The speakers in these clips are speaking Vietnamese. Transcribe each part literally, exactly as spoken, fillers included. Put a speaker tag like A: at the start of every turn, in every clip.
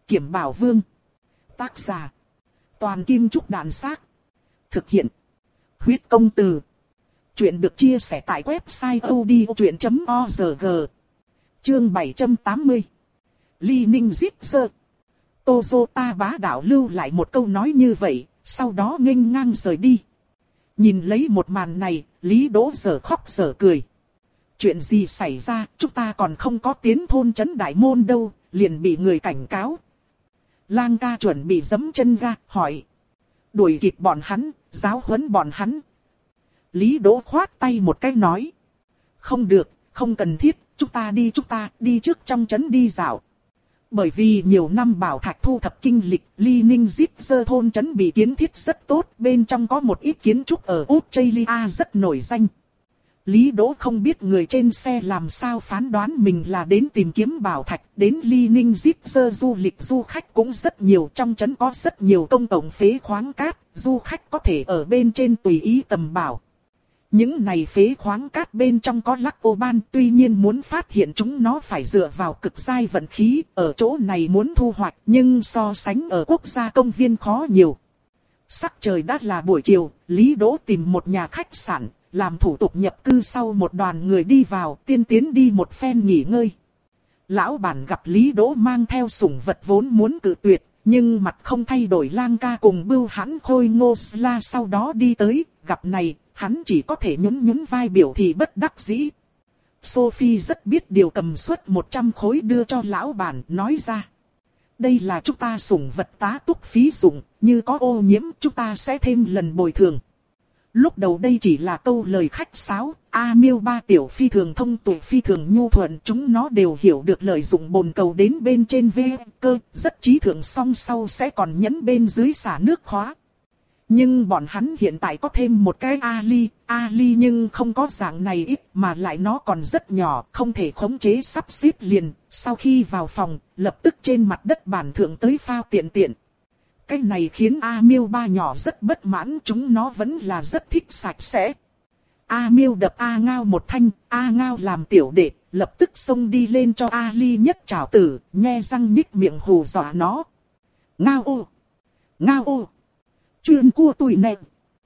A: Kiểm Bảo Vương. Tác giả. Toàn Kim Trúc Đàn Xác. Thực hiện. Huyết Công Từ. Chuyện được chia sẻ tại website odchuyện chấm org. Chương bảy trăm tám mươi. Ly Ninh giết sơ. Toyota bá đạo lưu lại một câu nói như vậy, sau đó nghênh ngang rời đi. Nhìn lấy một màn này, Lý Đỗ giờ khóc giờ cười. Chuyện gì xảy ra, chúng ta còn không có tiến thôn trấn Đại Môn đâu, liền bị người cảnh cáo. Lang ca chuẩn bị giẫm chân ra, hỏi. Đuổi kịp bọn hắn, giáo huấn bọn hắn. Lý Đỗ khoát tay một cái nói. Không được, không cần thiết, chúng ta đi chúng ta đi trước trong trấn đi dạo. Bởi vì nhiều năm bảo thạch thu thập kinh lịch, Ly Ninh giết sơ thôn trấn bị kiến thiết rất tốt, bên trong có một ít kiến trúc ở Australia rất nổi danh. Lý Đỗ không biết người trên xe làm sao phán đoán mình là đến tìm kiếm bảo thạch, đến Ly Ninh giết sơ du lịch du khách cũng rất nhiều, trong trấn có rất nhiều công cộng phế khoáng cát, du khách có thể ở bên trên tùy ý tầm bảo. Những này phế khoáng cát bên trong có lắc ô ban, tuy nhiên muốn phát hiện chúng nó phải dựa vào cực giai vận khí, ở chỗ này muốn thu hoạch, nhưng so sánh ở quốc gia công viên khó nhiều. Sắc trời đã là buổi chiều, Lý Đỗ tìm một nhà khách sạn, làm thủ tục nhập cư sau một đoàn người đi vào, tiên tiến đi một phen nghỉ ngơi. Lão bản gặp Lý Đỗ mang theo sủng vật vốn muốn cự tuyệt, nhưng mặt không thay đổi. Lang ca cùng Bưu Hãn Khôi Ngô La sau đó đi tới, gặp này, hắn chỉ có thể nhún nhún vai biểu thị bất đắc dĩ. Sophie rất biết điều, cầm suất một trăm khối đưa cho lão bản, nói ra. Đây là chúng ta sủng vật tá túc phí dụng, như có ô nhiễm chúng ta sẽ thêm lần bồi thường. Lúc đầu đây chỉ là câu lời khách sáo, A Miêu ba tiểu phi thường thông tuệ phi thường nhu thuận, chúng nó đều hiểu được lợi dụng bồn cầu đến bên trên ve cơ, rất trí thượng, song sau sẽ còn nhấn bên dưới xả nước khóa. Nhưng bọn hắn hiện tại có thêm một cái Ali, Ali nhưng không có dạng này ít, mà lại nó còn rất nhỏ, không thể khống chế sắp xếp liền. Sau khi vào phòng, lập tức trên mặt đất bản thượng tới phao tiện tiện. Cái này khiến A Miêu ba nhỏ rất bất mãn, chúng nó vẫn là rất thích sạch sẽ. A Miêu đập A Ngao một thanh, A Ngao làm tiểu đệ, lập tức xông đi lên cho Ali nhất trảo tử, nhe răng nhích miệng hù dọa nó. Ngao ô! Ngao ô! Chuyên cua tụi nẹm.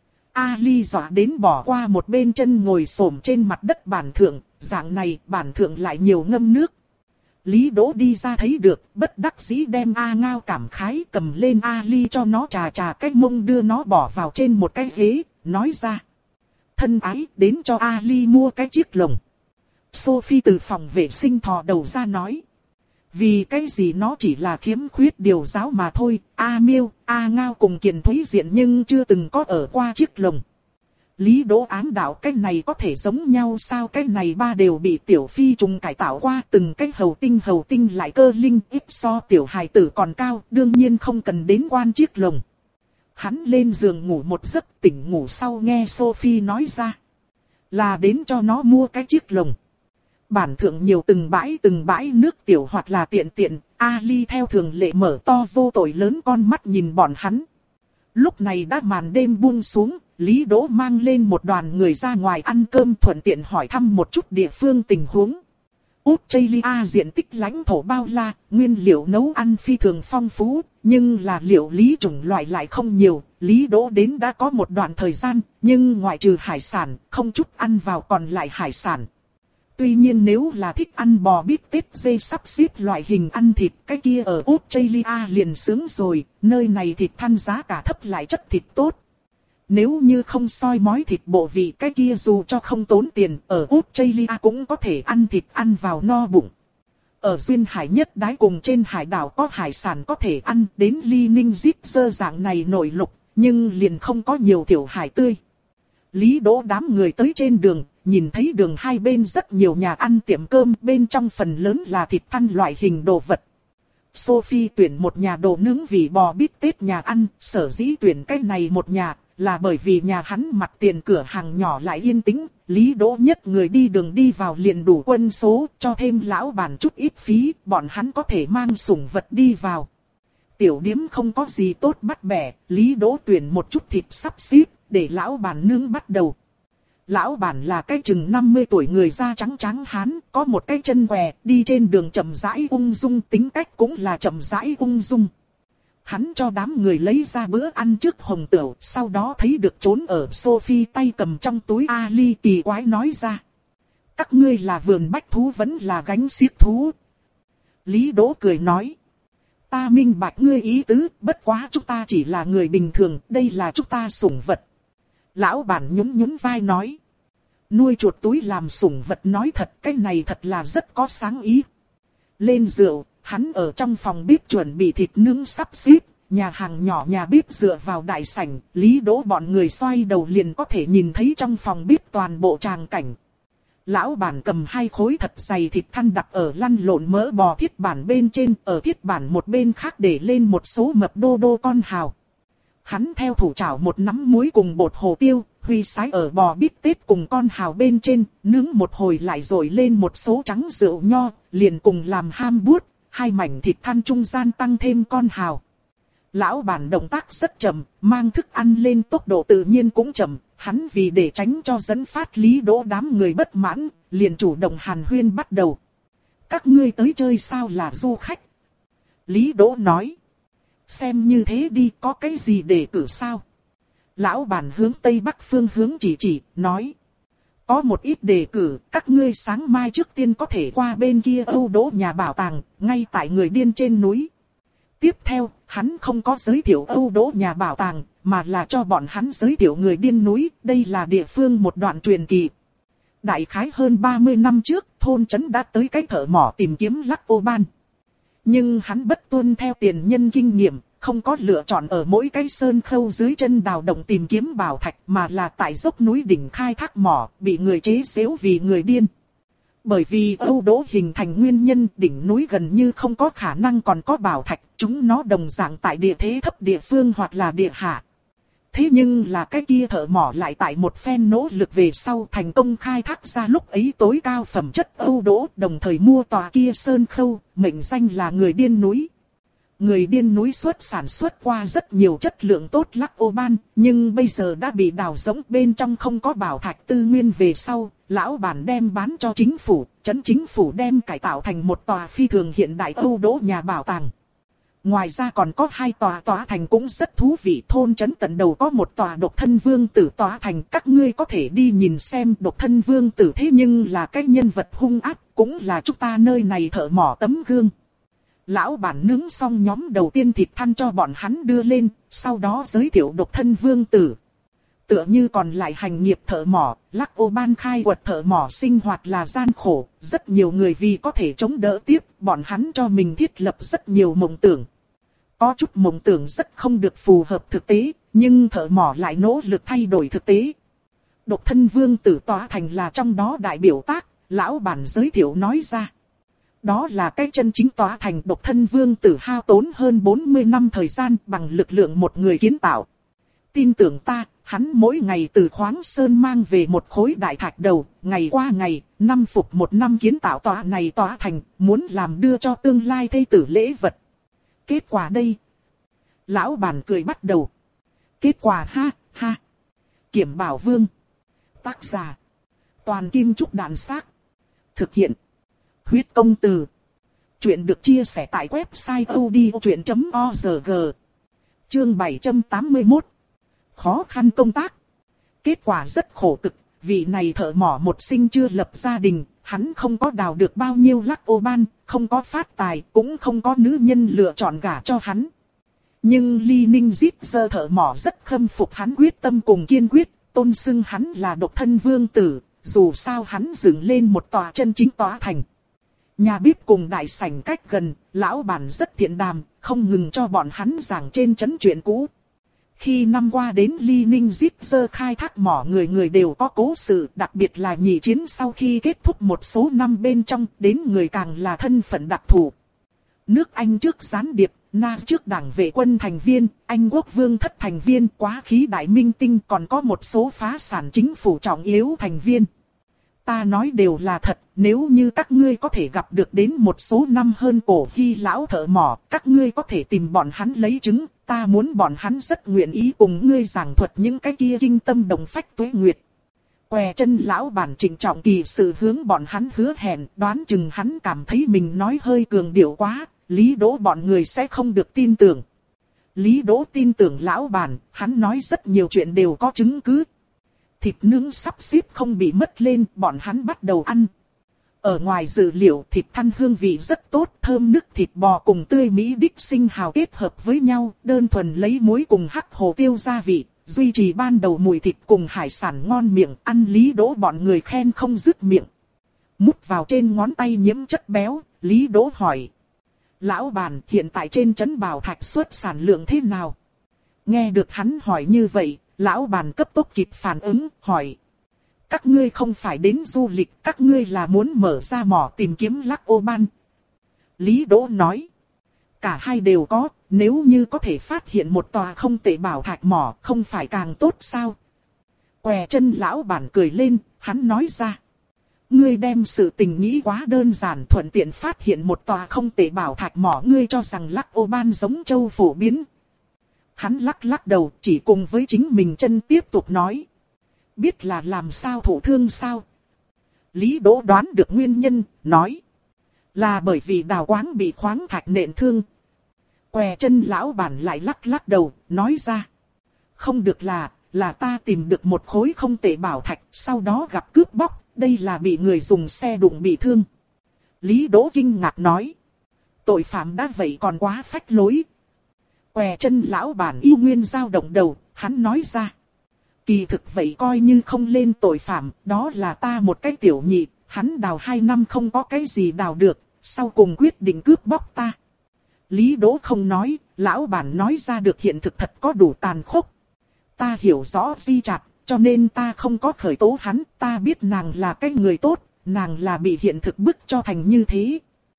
A: Ali dọa đến bỏ qua một bên chân ngồi xổm trên mặt đất bản thượng, dạng này bản thượng lại nhiều ngâm nước. Lý Đỗ đi ra thấy được, bất đắc dĩ đem A Ngao cảm khái cầm lên Ali cho nó trà trà cái mông, đưa nó bỏ vào trên một cái ghế, nói ra. Thân ái, đến cho Ali mua cái chiếc lồng. Sophie từ phòng vệ sinh thò đầu ra nói. Vì cái gì nó chỉ là khiếm khuyết điều giáo mà thôi, A Miêu, A Ngao cùng Kiền Thúy Diện nhưng chưa từng có ở qua chiếc lồng. Lý Đỗ ám đạo cái này có thể giống nhau sao, cái này ba đều bị tiểu phi trùng cải tạo qua, từng cái hầu tinh hầu tinh lại cơ linh, ít so tiểu hài tử còn cao, đương nhiên không cần đến quan chiếc lồng. Hắn lên giường ngủ một giấc, tỉnh ngủ sau nghe Sophie nói ra. Là đến cho nó mua cái chiếc lồng. Bản thượng nhiều từng bãi từng bãi nước tiểu hoặc là tiện tiện, Ali theo thường lệ mở to vô tội lớn con mắt nhìn bọn hắn. Lúc này đã màn đêm buông xuống, Lý Đỗ mang lên một đoàn người ra ngoài ăn cơm, thuận tiện hỏi thăm một chút địa phương tình huống. Australia diện tích lãnh thổ bao la, nguyên liệu nấu ăn phi thường phong phú, nhưng là liệu lý chủng loại lại không nhiều. Lý Đỗ đến đã có một đoạn thời gian, nhưng ngoại trừ hải sản, không chút ăn vào còn lại hải sản. Tuy nhiên nếu là thích ăn bò bít tết dê sắp xếp loại hình ăn thịt, cái kia ở Australia liền sướng rồi, nơi này thịt than giá cả thấp lại chất thịt tốt. Nếu như không soi mói thịt bộ vị, cái kia dù cho không tốn tiền, ở Australia cũng có thể ăn thịt ăn vào no bụng. Ở duyên hải nhất đái cùng trên hải đảo có hải sản có thể ăn, đến Ly Ninh giết sơ dạng này nội lục, nhưng liền không có nhiều tiểu hải tươi. Lý Đỗ đám người tới trên đường, nhìn thấy đường hai bên rất nhiều nhà ăn tiệm cơm, bên trong phần lớn là thịt than loại hình đồ vật. Sophie tuyển một nhà đồ nướng vì bò bít tết nhà ăn, sở dĩ tuyển cái này một nhà, là bởi vì nhà hắn mặt tiền cửa hàng nhỏ lại yên tĩnh, Lý Đỗ nhất người đi đường đi vào liền đủ quân số, cho thêm lão bản chút ít phí, bọn hắn có thể mang sủng vật đi vào. Tiểu điếm không có gì tốt bắt bẻ, Lý Đỗ tuyển một chút thịt sắp xếp, để lão bản nướng bắt đầu. Lão bản là cái chừng năm mươi tuổi người da trắng trắng hán, có một cái chân què, đi trên đường chậm rãi ung dung, tính cách cũng là chậm rãi ung dung. Hắn cho đám người lấy ra bữa ăn trước hồng tửu, sau đó thấy được trốn ở Sophie tay cầm trong túi Ali kỳ quái nói ra. Các ngươi là vườn bách thú vẫn là gánh xiếc thú? Lý Đỗ cười nói. Ta minh bạch ngươi ý tứ, bất quá chúng ta chỉ là người bình thường, đây là chúng ta sủng vật. Lão bản nhún nhún vai nói. Nuôi chuột túi làm sủng vật nói thật, cái này thật là rất có sáng ý. Lên rượu, hắn ở trong phòng bếp chuẩn bị thịt nướng sắp xếp, nhà hàng nhỏ nhà bếp dựa vào đại sảnh, Lý Đỗ bọn người xoay đầu liền có thể nhìn thấy trong phòng bếp toàn bộ tràng cảnh. Lão bản cầm hai khối thật dày thịt thăn đặt ở lăn lộn mỡ bò thiết bản bên trên, ở thiết bản một bên khác để lên một số mập đô đô con hào. Hắn theo thủ chảo một nắm muối cùng bột hồ tiêu, huy sái ở bò bít tết cùng con hào bên trên, nướng một hồi lại rồi lên một số trắng rượu nho, liền cùng làm ham buốt, hai mảnh thịt thăn trung gian tăng thêm con hào. Lão bản động tác rất chậm, mang thức ăn lên tốc độ tự nhiên cũng chậm, hắn vì để tránh cho dẫn phát Lý Đỗ đám người bất mãn, liền chủ động hàn huyên bắt đầu. Các ngươi tới chơi sao là du khách? Lý Đỗ nói. Xem như thế đi, có cái gì để cử sao? Lão bản hướng tây bắc phương hướng chỉ chỉ, nói. Có một ít đề cử, các ngươi sáng mai trước tiên có thể qua bên kia Âu Đỗ nhà bảo tàng, ngay tại người điên trên núi. Tiếp theo, hắn không có giới thiệu Âu Đỗ nhà bảo tàng, mà là cho bọn hắn giới thiệu người điên núi, đây là địa phương một đoạn truyền kỳ. Đại khái hơn ba mươi năm trước, thôn trấn đã tới cái thợ mỏ tìm kiếm Lắc Ô Ban. Nhưng hắn bất tuân theo tiền nhân kinh nghiệm, không có lựa chọn ở mỗi cái sơn khâu dưới chân đào động tìm kiếm bảo thạch mà là tại dốc núi đỉnh khai thác mỏ, bị người chế giễu vì người điên. Bởi vì Âu Đỗ hình thành nguyên nhân đỉnh núi gần như không có khả năng còn có bảo thạch, chúng nó đồng dạng tại địa thế thấp địa phương hoặc là địa hạ. Thế nhưng là cái kia thợ mỏ lại tại một phen nỗ lực về sau thành công khai thác ra lúc ấy tối cao phẩm chất Âu Đỗ, đồng thời mua tòa kia sơn khâu, mệnh danh là người điên núi. Người điên núi xuất sản xuất qua rất nhiều chất lượng tốt Lắc Ô Ban, nhưng bây giờ đã bị đào rỗng, bên trong không có bảo thạch tư nguyên về sau, lão bản đem bán cho chính phủ, trấn chính phủ đem cải tạo thành một tòa phi thường hiện đại Âu Đỗ nhà bảo tàng. Ngoài ra còn có hai tòa tòa thành cũng rất thú vị, thôn trấn tận đầu có một tòa độc thân vương tử tòa thành, các ngươi có thể đi nhìn xem. Độc thân vương tử thế nhưng là cái nhân vật hung ác, cũng là chúng ta nơi này thợ mỏ tấm gương. Lão bản nướng xong nhóm đầu tiên thịt thăn cho bọn hắn đưa lên, sau đó giới thiệu độc thân vương tử. Tựa như còn lại hành nghiệp thợ mỏ, Lắc Ô Ban khai quật thợ mỏ sinh hoạt là gian khổ, rất nhiều người vì có thể chống đỡ tiếp, bọn hắn cho mình thiết lập rất nhiều mộng tưởng. Có chút mộng tưởng rất không được phù hợp thực tế, nhưng thợ mỏ lại nỗ lực thay đổi thực tế. Độc thân vương tử tòa thành là trong đó đại biểu tác, lão bản giới thiệu nói ra. Đó là cái chân chính tòa thành độc thân vương tử hao tốn hơn bốn mươi năm thời gian bằng lực lượng một người kiến tạo. Tin tưởng ta, hắn mỗi ngày từ khoáng sơn mang về một khối đại thạch đầu, ngày qua ngày, năm phục một năm kiến tạo tòa này tòa thành, muốn làm đưa cho tương lai thê tử lễ vật. Kết quả đây. Lão bản cười bắt đầu. Kết quả ha, ha. Kiểm Bảo Vương. Tác giả. Toàn Kim Trúc Đàn Xác. Thực hiện. Huyết Công Từ. Chuyện được chia sẻ tại website odchuyện chấm org. Chương bảy trăm tám mươi mốt. Khó khăn công tác. Kết quả rất khổ cực, vị này thợ mỏ một sinh chưa lập gia đình, hắn không có đào được bao nhiêu Lắc Ô Ban, không có phát tài, cũng không có nữ nhân lựa chọn gả cho hắn. Nhưng Ly Ninh Zip Sơ thợ mỏ rất khâm phục hắn quyết tâm cùng kiên quyết, tôn xưng hắn là độc thân vương tử, dù sao hắn dựng lên một tòa chân chính tòa thành. Nhà bếp cùng đại sảnh cách gần, lão bản rất thiện đàm, không ngừng cho bọn hắn giảng trên trấn chuyện cũ. Khi năm qua đến Ly Ninh Zip Sơ khai thác mỏ người người đều có cố sự, đặc biệt là nhị chiến sau khi kết thúc một số năm bên trong, đến người càng là thân phận đặc thù. Nước Anh trước gián điệp, Na trước đảng vệ quân thành viên, Anh quốc vương thất thành viên, quá khí đại minh tinh, còn có một số phá sản chính phủ trọng yếu thành viên. Ta nói đều là thật, nếu như các ngươi có thể gặp được đến một số năm hơn cổ Hy lão thợ mỏ, các ngươi có thể tìm bọn hắn lấy chứng, ta muốn bọn hắn rất nguyện ý cùng ngươi giảng thuật những cái kia kinh tâm động phách tuế nguyệt. Què chân lão bản trịnh trọng kỳ sự hướng bọn hắn hứa hẹn, đoán chừng hắn cảm thấy mình nói hơi cường điệu quá, Lý Đỗ bọn người sẽ không được tin tưởng. Lý Đỗ tin tưởng lão bản, hắn nói rất nhiều chuyện đều có chứng cứ. Thịt nướng sắp xếp không bị mất lên, bọn hắn bắt đầu ăn. Ở ngoài dự liệu thịt thăn hương vị rất tốt, thơm nức thịt bò cùng tươi mỹ đích sinh hào kết hợp với nhau, đơn thuần lấy muối cùng hắc hồ tiêu gia vị, duy trì ban đầu mùi thịt cùng hải sản ngon miệng, ăn Lý Đỗ bọn người khen không dứt miệng. Mút vào trên ngón tay nhiễm chất béo, Lý Đỗ hỏi. Lão bản, hiện tại trên trấn Bảo Thạch xuất sản lượng thế nào? Nghe được hắn hỏi như vậy, lão bản cấp tốc kịp phản ứng, hỏi. Các ngươi không phải đến du lịch, các ngươi là muốn mở ra mỏ tìm kiếm Lắc Ô Ban. Lý Đỗ nói. Cả hai đều có, nếu như có thể phát hiện một tòa không tệ bảo thạch mỏ, không phải càng tốt sao? Què chân lão bản cười lên, hắn nói ra. Ngươi đem sự tình nghĩ quá đơn giản, thuận tiện phát hiện một tòa không tệ bảo thạch mỏ, ngươi cho rằng Lắc Ô Ban giống châu phổ biến. Hắn lắc lắc đầu, chỉ cùng với chính mình chân tiếp tục nói. Biết là làm sao thổ thương sao? Lý Đỗ đoán được nguyên nhân, nói. Là bởi vì đào quáng bị khoáng thạch nện thương. Què chân lão bản lại lắc lắc đầu, nói ra. Không được là, là ta tìm được một khối không tệ bảo thạch, sau đó gặp cướp bóc, đây là bị người dùng xe đụng bị thương. Lý Đỗ kinh ngạc nói. Tội phạm đã vậy còn quá phách lối. Què chân lão bản yêu nguyên dao động đầu, hắn nói ra. Kỳ thực vậy coi như không lên tội phạm, đó là ta một cái tiểu nhị, hắn đào hai năm không có cái gì đào được, sau cùng quyết định cướp bóc ta. Lý Đỗ không nói, lão bản nói ra được hiện thực thật có đủ tàn khốc. Ta hiểu rõ Di Trạch, cho nên ta không có khởi tố hắn, ta biết nàng là cái người tốt, nàng là bị hiện thực bức cho thành như thế.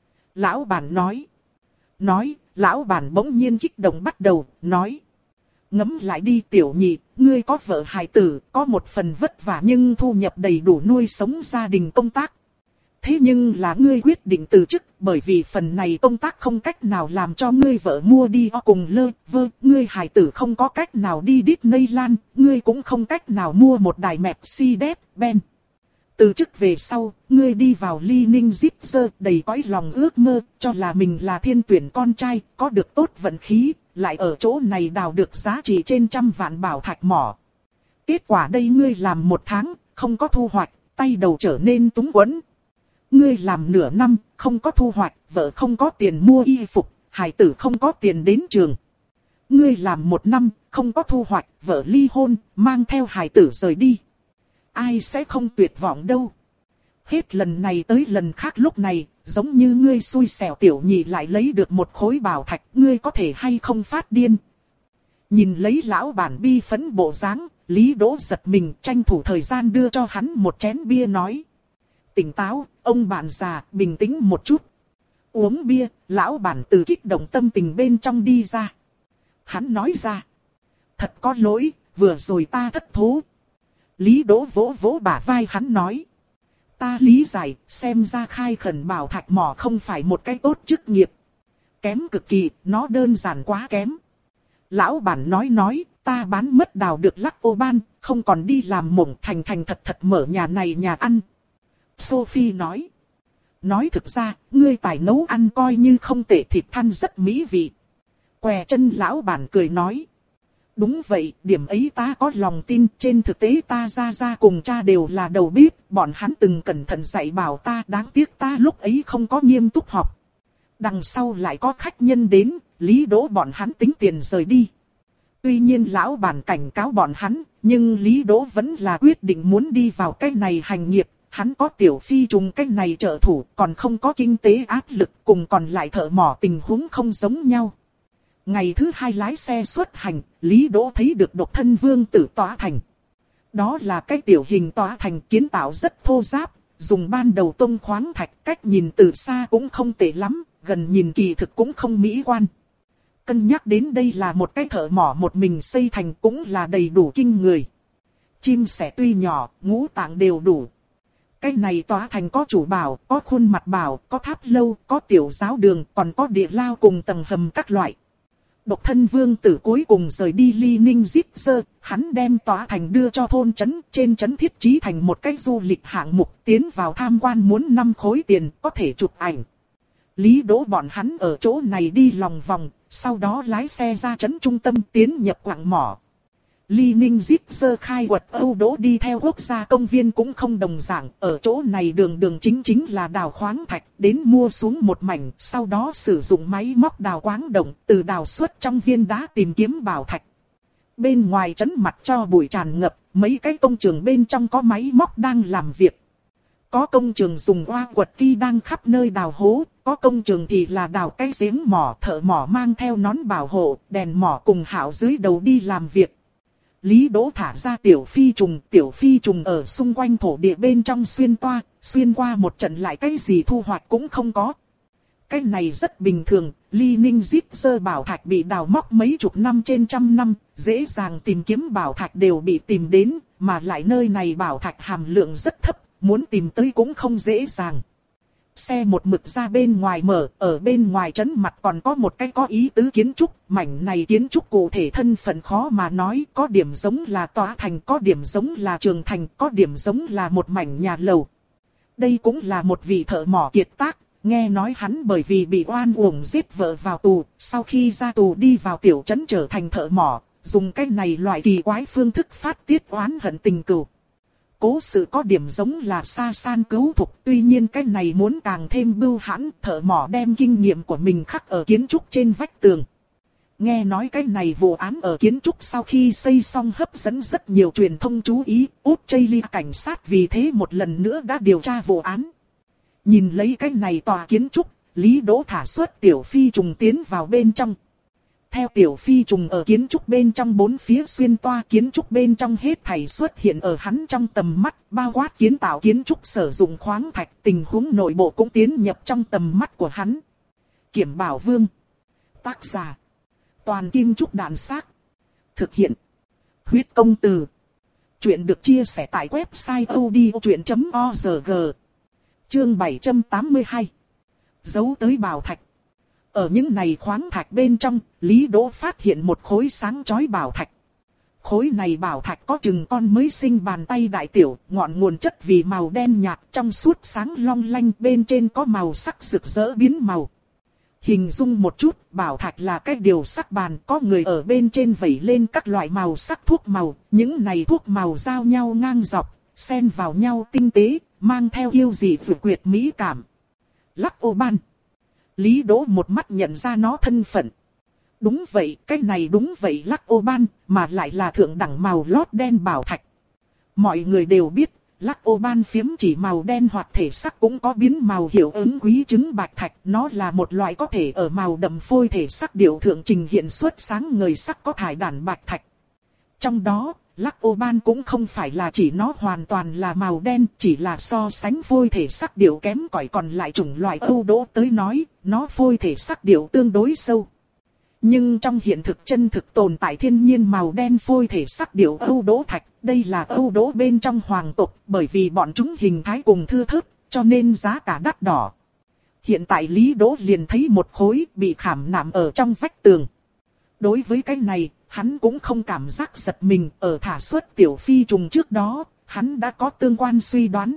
A: Lão bản nói. Nói, lão bản bỗng nhiên kích động bắt đầu, nói. Ngẫm lại đi tiểu nhị, ngươi có vợ hài tử, có một phần vất vả nhưng thu nhập đầy đủ nuôi sống gia đình công tác. Thế nhưng là ngươi quyết định từ chức, bởi vì phần này công tác không cách nào làm cho ngươi vợ mua đi o cùng lơ, vơ, ngươi hài tử không có cách nào đi Disneyland, ngươi cũng không cách nào mua một đài Mercedes-Benz. Từ chức về sau, ngươi đi vào Ly Ninh Zipzer đầy cõi lòng ước mơ, cho là mình là thiên tuyển con trai, có được tốt vận khí, lại ở chỗ này đào được giá trị trên trăm vạn bảo thạch mỏ. Kết quả đây ngươi làm một tháng, không có thu hoạch, tay đầu trở nên túng quẫn. Ngươi làm nửa năm, không có thu hoạch, vợ không có tiền mua y phục, hài tử không có tiền đến trường. Ngươi làm một năm, không có thu hoạch, vợ ly hôn, mang theo hài tử rời đi. Ai sẽ không tuyệt vọng đâu. Hết lần này tới lần khác lúc này, giống như ngươi xui xẻo tiểu nhị lại lấy được một khối bảo thạch, ngươi có thể hay không phát điên. Nhìn lấy lão bản bi phấn bộ dáng, Lý Đỗ giật mình tranh thủ thời gian đưa cho hắn một chén bia nói. Tỉnh táo, ông bạn già, bình tĩnh một chút. Uống bia, lão bản từ kích động tâm tình bên trong đi ra. Hắn nói ra. Thật có lỗi, vừa rồi ta thất thố. Lý Đỗ vỗ vỗ bả vai hắn nói. Ta lý giải, xem ra khai khẩn bảo thạch mỏ không phải một cái tốt chức nghiệp. Kém cực kỳ, nó đơn giản quá kém. Lão bản nói nói, ta bán mất đào được Lắc Ô Ban, không còn đi làm mộng thành thành thật thật mở nhà này nhà ăn. Sophie nói. Nói thực ra, ngươi tài nấu ăn coi như không tệ, thịt thăn rất mỹ vị. Què chân lão bản cười nói. Đúng vậy, điểm ấy ta có lòng tin, trên thực tế ta ra ra cùng cha đều là đầu bếp, bọn hắn từng cẩn thận dạy bảo ta, đáng tiếc ta lúc ấy không có nghiêm túc học. Đằng sau lại có khách nhân đến, Lý Đỗ bọn hắn tính tiền rời đi. Tuy nhiên lão bản cảnh cáo bọn hắn, nhưng Lý Đỗ vẫn là quyết định muốn đi vào cái này hành nghiệp. Hắn có tiểu phi trùng cái này trợ thủ, còn không có kinh tế áp lực, cùng còn lại thợ mỏ tình huống không giống nhau. Ngày thứ hai lái xe xuất hành, Lý Đỗ thấy được độc thân vương tử tỏa thành. Đó là cái tiểu hình tỏa thành kiến tạo rất thô ráp, dùng ban đầu tông khoáng thạch, cách nhìn từ xa cũng không tệ lắm, gần nhìn kỳ thực cũng không mỹ quan. Cân nhắc đến đây là một cái thợ mỏ một mình xây thành cũng là đầy đủ kinh người. Chim sẻ tuy nhỏ, ngũ tạng đều đủ. Cái này tòa thành có chủ bảo, có khuôn mặt bảo, có tháp lâu, có tiểu giáo đường, còn có địa lao cùng tầng hầm các loại. Độc thân vương tử cuối cùng rời đi Ly Ninh Giết Dơ, hắn đem tòa thành đưa cho thôn trấn, trên trấn thiết trí thành một cái du lịch hạng mục, tiến vào tham quan muốn năm khối tiền, có thể chụp ảnh. Lý Đỗ bọn hắn ở chỗ này đi lòng vòng, sau đó lái xe ra trấn trung tâm tiến nhập quặng mỏ. Ly Ninh Giết Dơ khai quật Âu Đỗ đi theo quốc gia công viên cũng không đồng dạng, ở chỗ này đường đường chính chính là đào khoáng thạch, đến mua xuống một mảnh, sau đó sử dụng máy móc đào quáng động, từ đào xuất trong viên đá tìm kiếm bảo thạch. Bên ngoài trấn mặt cho bụi tràn ngập, mấy cái công trường bên trong có máy móc đang làm việc. Có công trường dùng oa quật kỳ đang khắp nơi đào hố, có công trường thì là đào cái giếng mỏ, thợ mỏ mang theo nón bảo hộ, đèn mỏ cùng hảo dưới đầu đi làm việc. Lý Đỗ thả ra tiểu phi trùng, tiểu phi trùng ở xung quanh thổ địa bên trong xuyên toa, xuyên qua một trận lại cái gì thu hoạch cũng không có. Cái này rất bình thường, Ly Ninh Giết Dơ bảo thạch bị đào móc mấy chục năm trên trăm năm, dễ dàng tìm kiếm bảo thạch đều bị tìm đến, mà lại nơi này bảo thạch hàm lượng rất thấp, muốn tìm tới cũng không dễ dàng. Xe một mực ra bên ngoài mở, ở bên ngoài trấn mặt còn có một cái có ý tứ kiến trúc, mảnh này kiến trúc cụ thể thân phận khó mà nói, có điểm giống là tòa thành, có điểm giống là trường thành, có điểm giống là một mảnh nhà lầu. Đây cũng là một vị thợ mỏ kiệt tác, nghe nói hắn bởi vì bị oan uổng giết vợ vào tù, sau khi ra tù đi vào tiểu trấn trở thành thợ mỏ, dùng cái này loại kỳ quái phương thức phát tiết oán hận tình cừu. Cố sự có điểm giống là Sa San cứu thục, tuy nhiên cái này muốn càng thêm bưu hãn, thợ mỏ đem kinh nghiệm của mình khắc ở kiến trúc trên vách tường. Nghe nói cái này vụ án ở kiến trúc sau khi xây xong hấp dẫn rất nhiều truyền thông chú ý, Australia cảnh sát vì thế một lần nữa đã điều tra vụ án. Nhìn lấy cái này tòa kiến trúc, Lý Đỗ thả xuất tiểu phi trùng tiến vào bên trong. Theo tiểu phi trùng ở kiến trúc bên trong bốn phía xuyên toa, kiến trúc bên trong hết thảy xuất hiện ở hắn trong tầm mắt, bao quát kiến tạo kiến trúc sử dụng khoáng thạch, tình huống nội bộ cũng tiến nhập trong tầm mắt của hắn. Kiểm Bảo Vương. Tác giả. Toàn Kim Trúc Đàn Xác. Thực hiện. Huyết Công Từ. Chuyện được chia sẻ tại website odchuyện chấm org. Chương bảy trăm tám mươi hai. Giấu tới bảo thạch. Ở những này khoáng thạch bên trong, Lý Đỗ phát hiện một khối sáng chói bảo thạch. Khối này bảo thạch có chừng con mới sinh bàn tay đại tiểu, ngọn nguồn chất vì màu đen nhạt trong suốt sáng long lanh, bên trên có màu sắc rực rỡ biến màu. Hình dung một chút, bảo thạch là cái điều sắc bàn, có người ở bên trên vẩy lên các loại màu sắc thuốc màu, những này thuốc màu giao nhau ngang dọc, xen vào nhau tinh tế, mang theo yêu dị vượt quyệt mỹ cảm. Lắc ô ban. Lý Đỗ một mắt nhận ra nó thân phận. Đúng vậy, cái này đúng vậy, Lắc ô ban, mà lại là thượng đẳng màu lót đen bảo thạch. Mọi người đều biết, Lắc ô ban phiếm chỉ màu đen hoặc thể sắc cũng có biến màu hiệu ứng quý chứng bạch thạch. Nó là một loại có thể ở màu đậm phôi thể sắc điệu thượng trình hiện xuất sáng ngời sắc có thải đản bạch thạch. Trong đó, Lắc ô ban cũng không phải là chỉ nó hoàn toàn là màu đen, chỉ là so sánh phôi thể sắc điệu kém cỏi, còn lại chủng loại Âu Đỗ tới nói, nó phôi thể sắc điệu tương đối sâu. Nhưng trong hiện thực chân thực tồn tại thiên nhiên màu đen phôi thể sắc điệu Âu Đỗ thạch, đây là Âu Đỗ bên trong hoàng tộc, bởi vì bọn chúng hình thái cùng thưa thớt, cho nên giá cả đắt đỏ. Hiện tại Lý Đỗ liền thấy một khối bị khảm nạm ở trong vách tường. Đối với cái này, hắn cũng không cảm giác giật mình, ở thả xuất tiểu phi trùng trước đó, hắn đã có tương quan suy đoán.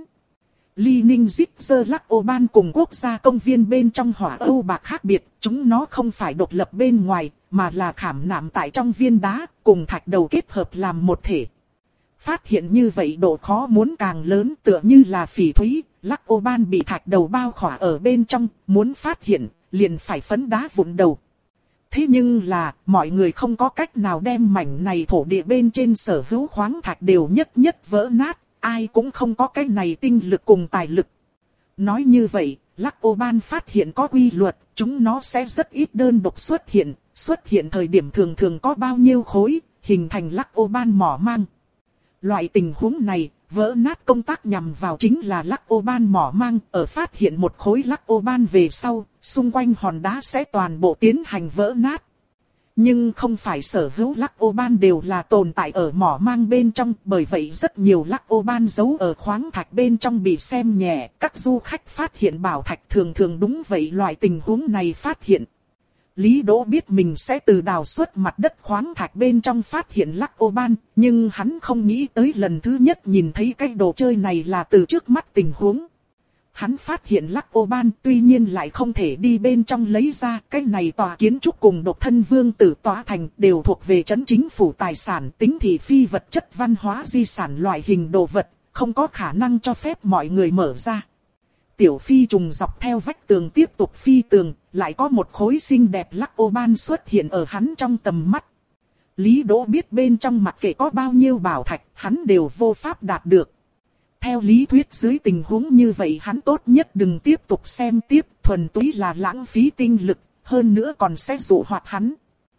A: Ly Ninh Giết Dơ Lắc ô ban cùng quốc gia công viên bên trong hỏa âu bạc khác biệt, chúng nó không phải độc lập bên ngoài, mà là khảm nạm tại trong viên đá, cùng thạch đầu kết hợp làm một thể. Phát hiện như vậy độ khó muốn càng lớn, tựa như là phỉ thúy, Lắc ô ban bị thạch đầu bao khỏa ở bên trong, muốn phát hiện, liền phải phấn đá vụn đầu. Thế nhưng là, mọi người không có cách nào đem mảnh này thổ địa bên trên sở hữu khoáng thạch đều nhất nhất vỡ nát, ai cũng không có cái này tinh lực cùng tài lực. Nói như vậy, Lắc ô ban phát hiện có quy luật, chúng nó sẽ rất ít đơn độc xuất hiện, xuất hiện thời điểm thường thường có bao nhiêu khối, hình thành Lắc ô ban mỏ mang. Loại tình huống này, vỡ nát công tác nhằm vào chính là Lắc ô ban mỏ mang, ở phát hiện một khối Lắc ô ban về sau, xung quanh hòn đá sẽ toàn bộ tiến hành vỡ nát. Nhưng không phải sở hữu Lắc ô ban đều là tồn tại ở mỏ mang bên trong, bởi vậy rất nhiều Lắc ô ban giấu ở khoáng thạch bên trong bị xem nhẹ, các du khách phát hiện bảo thạch thường thường đúng vậy loại tình huống này phát hiện. Lý Đỗ biết mình sẽ từ đào xuất mặt đất khoáng thạch bên trong phát hiện Lắc Ô Ban, nhưng hắn không nghĩ tới lần thứ nhất nhìn thấy cái đồ chơi này là từ trước mắt tình huống. Hắn phát hiện Lắc Ô Ban tuy nhiên lại không thể đi bên trong lấy ra, cái này tòa kiến trúc cùng độc thân vương tử tòa thành đều thuộc về trấn chính phủ tài sản, tính thị phi vật chất văn hóa di sản loại hình đồ vật, không có khả năng cho phép mọi người mở ra. Tiểu phi trùng dọc theo vách tường tiếp tục phi tường, lại có một khối xinh đẹp Lắc Ô Ban xuất hiện ở hắn trong tầm mắt. Lý Đỗ biết bên trong mặc kệ có bao nhiêu bảo thạch, hắn đều vô pháp đạt được. Theo lý thuyết dưới tình huống như vậy hắn tốt nhất đừng tiếp tục xem tiếp, thuần túy là lãng phí tinh lực, hơn nữa còn sẽ dụ hoạt hắn.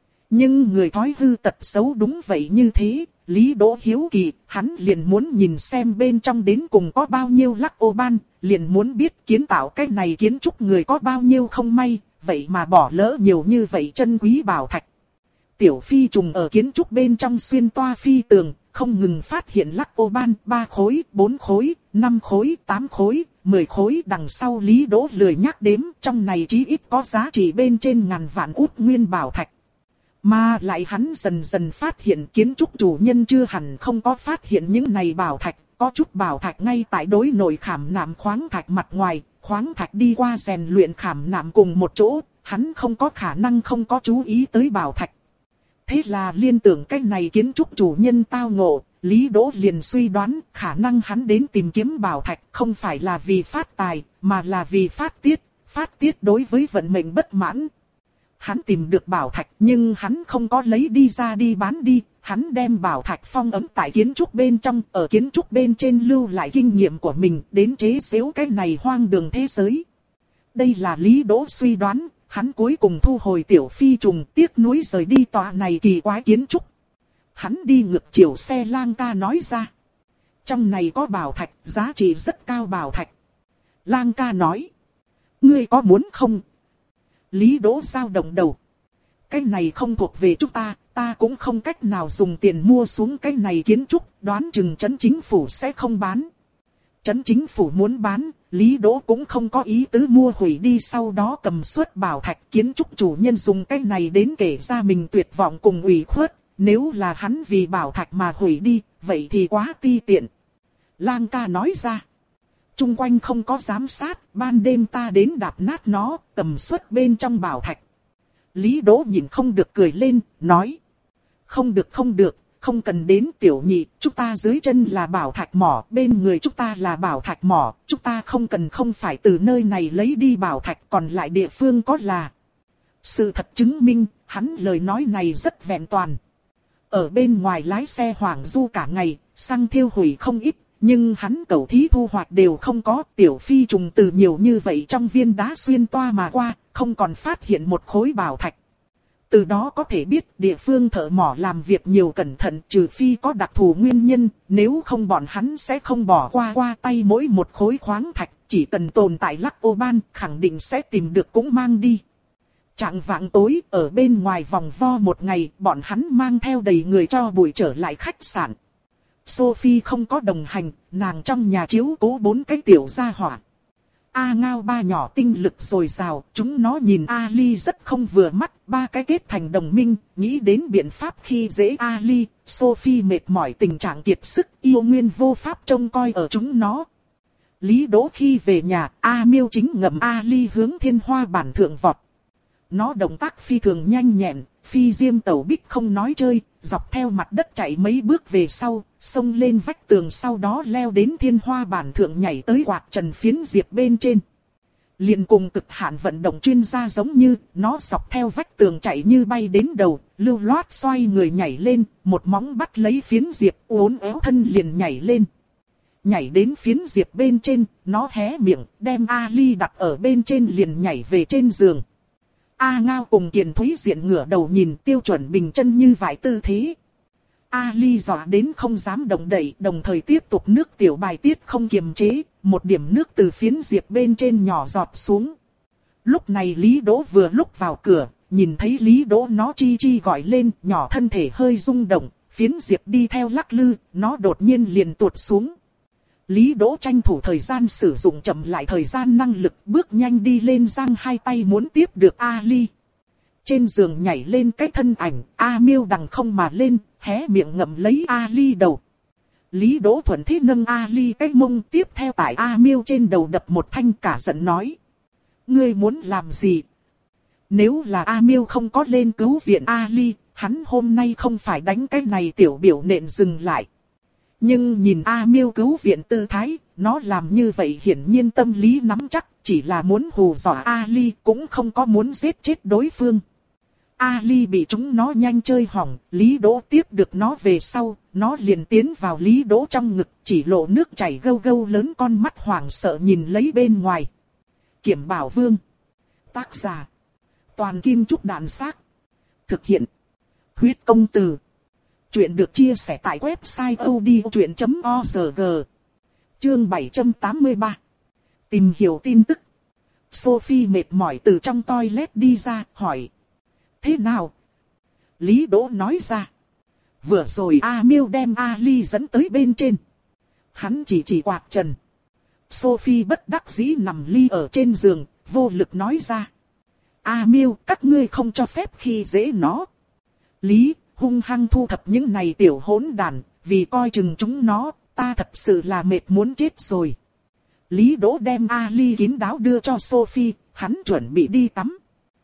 A: Nhưng người thói hư tật xấu đúng vậy như thế, Lý Đỗ hiếu kỳ, hắn liền muốn nhìn xem bên trong đến cùng có bao nhiêu Lắc Ô Ban, liền muốn biết kiến tạo cái này kiến trúc người có bao nhiêu không may, vậy mà bỏ lỡ nhiều như vậy chân quý bảo thạch. Tiểu phi trùng ở kiến trúc bên trong xuyên toa phi tường, không ngừng phát hiện Lắc Ô Ban, ba khối, bốn khối, năm khối, tám khối, mười khối, đằng sau Lý Đỗ lười nhắc đếm, trong này chí ít có giá trị bên trên ngàn vạn út nguyên bảo thạch. Mà lại hắn dần dần phát hiện kiến trúc chủ nhân chưa hẳn không có phát hiện những này bảo thạch, có chút bảo thạch ngay tại đối nội khảm nạm khoáng thạch mặt ngoài, khoáng thạch đi qua rèn luyện khảm nạm cùng một chỗ, hắn không có khả năng không có chú ý tới bảo thạch. Thế là liên tưởng cái này kiến trúc chủ nhân tao ngộ, Lý Đỗ liền suy đoán khả năng hắn đến tìm kiếm bảo thạch không phải là vì phát tài, mà là vì phát tiết, phát tiết đối với vận mệnh bất mãn. Hắn tìm được bảo thạch nhưng hắn không có lấy đi ra đi bán đi, hắn đem bảo thạch phong ấn tại kiến trúc bên trong, ở kiến trúc bên trên lưu lại kinh nghiệm của mình đến chế xếu cái này hoang đường thế giới. Đây là Lý Đỗ suy đoán, hắn cuối cùng thu hồi tiểu phi trùng tiếc nuối rời đi tòa này kỳ quái kiến trúc. Hắn đi ngược chiều xe lang ca nói ra. Trong này có bảo thạch, giá trị rất cao bảo thạch. Lang ca nói. Ngươi có muốn không? Lý Đỗ dao động đầu. Cái này không thuộc về chúng ta, ta cũng không cách nào dùng tiền mua xuống cái này kiến trúc, đoán chừng trấn chính phủ sẽ không bán. Trấn chính phủ muốn bán, Lý Đỗ cũng không có ý tứ mua hủy đi sau đó cầm suất bảo thạch, kiến trúc chủ nhân dùng cái này đến kể ra mình tuyệt vọng cùng ủy khuất, nếu là hắn vì bảo thạch mà hủy đi, vậy thì quá ti tiện. Lang ca nói ra. Trung quanh không có giám sát, ban đêm ta đến đạp nát nó, tầm suất bên trong bảo thạch. Lý Đỗ nhìn không được cười lên, nói. Không được không được, không cần đến tiểu nhị, chúng ta dưới chân là bảo thạch mỏ, bên người chúng ta là bảo thạch mỏ, chúng ta không cần không phải từ nơi này lấy đi bảo thạch, còn lại địa phương có là. Sự thật chứng minh, hắn lời nói này rất vẹn toàn. Ở bên ngoài lái xe hoảng du cả ngày, xăng thiêu hủy không ít. Nhưng hắn cẩu thí thu hoạch đều không có, tiểu phi trùng từ nhiều như vậy trong viên đá xuyên toa mà qua, không còn phát hiện một khối bảo thạch. Từ đó có thể biết địa phương thợ mỏ làm việc nhiều cẩn thận, trừ phi có đặc thù nguyên nhân, nếu không bọn hắn sẽ không bỏ qua qua tay mỗi một khối khoáng thạch, chỉ cần tồn tại Lắc Ô Ban, khẳng định sẽ tìm được cũng mang đi. Trạng vạng tối, ở bên ngoài vòng vo một ngày, bọn hắn mang theo đầy người cho bụi trở lại khách sạn. Sophie không có đồng hành, nàng trong nhà chiếu cố bốn cái tiểu gia hỏa. A Ngao ba nhỏ tinh lực dồi dào, chúng nó nhìn Ali rất không vừa mắt, ba cái kết thành đồng minh, nghĩ đến biện pháp khi dễ Ali, Sophie mệt mỏi tình trạng kiệt sức, yêu nguyên vô pháp trông coi ở chúng nó. Lý Đỗ khi về nhà, A Miêu chính ngậm Ali hướng thiên hoa bản thượng vọt. Nó động tác phi thường nhanh nhẹn, phi diêm tẩu bích không nói chơi, dọc theo mặt đất chạy mấy bước về sau, xông lên vách tường sau đó leo đến thiên hoa bản thượng nhảy tới quạt trần phiến diệp bên trên. Liền cùng cực hạn vận động chuyên gia giống như, nó dọc theo vách tường chạy như bay đến đầu, lưu loát xoay người nhảy lên, một móng bắt lấy phiến diệp uốn éo thân liền nhảy lên. Nhảy đến phiến diệp bên trên, nó hé miệng, đem Ali đặt ở bên trên liền nhảy về trên giường. A Ngao cùng Kiền Thúy Diện ngửa đầu nhìn tiêu chuẩn bình chân như vải tư thế. Ali dọa đến không dám động đậy, đồng thời tiếp tục nước tiểu bài tiết không kiềm chế, một điểm nước từ phiến diệp bên trên nhỏ giọt xuống. Lúc này Lý Đỗ vừa lúc vào cửa, nhìn thấy Lý Đỗ nó chi chi gọi lên, nhỏ thân thể hơi rung động, phiến diệp đi theo lắc lư, nó đột nhiên liền tuột xuống. Lý Đỗ tranh thủ thời gian sử dụng chậm lại thời gian năng lực, bước nhanh đi lên giang hai tay muốn tiếp được Ali. trên giường nhảy lên cái thân ảnh, A Miêu đằng không mà lên, hé miệng ngậm lấy Ali đầu. Lý Đỗ thuận thế nâng Ali cái mông, tiếp theo tại A Miêu trên đầu đập một thanh, cả giận nói. Ngươi muốn làm gì? Nếu là A Miêu không có lên cứu viện Ali, hắn hôm nay không phải đánh cái này tiểu biểu nện dừng lại. Nhưng nhìn A Miêu cứu viện tư thái, nó làm như vậy hiển nhiên tâm lý nắm chắc, chỉ là muốn hù dọa Ali, cũng không có muốn giết chết đối phương. Ali bị chúng nó nhanh chơi hỏng, Lý Đỗ tiếp được nó về sau, nó liền tiến vào Lý Đỗ trong ngực, chỉ lộ nước chảy gâu gâu lớn, con mắt hoảng sợ nhìn lấy bên ngoài. Kiểm Bảo Vương. Tác giả. Toàn Kim Trúc Đạn Xác. Thực hiện. Huyết Công Từ. Chuyện được chia sẻ tại website odchuyện chấm org. Chương bảy trăm tám mươi ba. Tìm hiểu tin tức. Sophie mệt mỏi từ trong toilet đi ra, hỏi. Thế nào? Lý Đỗ nói ra. Vừa rồi A Miêu đem Ali dẫn tới bên trên. Hắn chỉ chỉ quạt trần. Sophie bất đắc dĩ nằm li ở trên giường, vô lực nói ra. A Miêu, các ngươi không cho phép khi dễ nó. Lý, hung hăng thu thập những này tiểu hỗn đàn, vì coi chừng chúng nó, ta thật sự là mệt muốn chết rồi. Lý Đỗ đem Ali kín đáo đưa cho Sophie, hắn chuẩn bị đi tắm.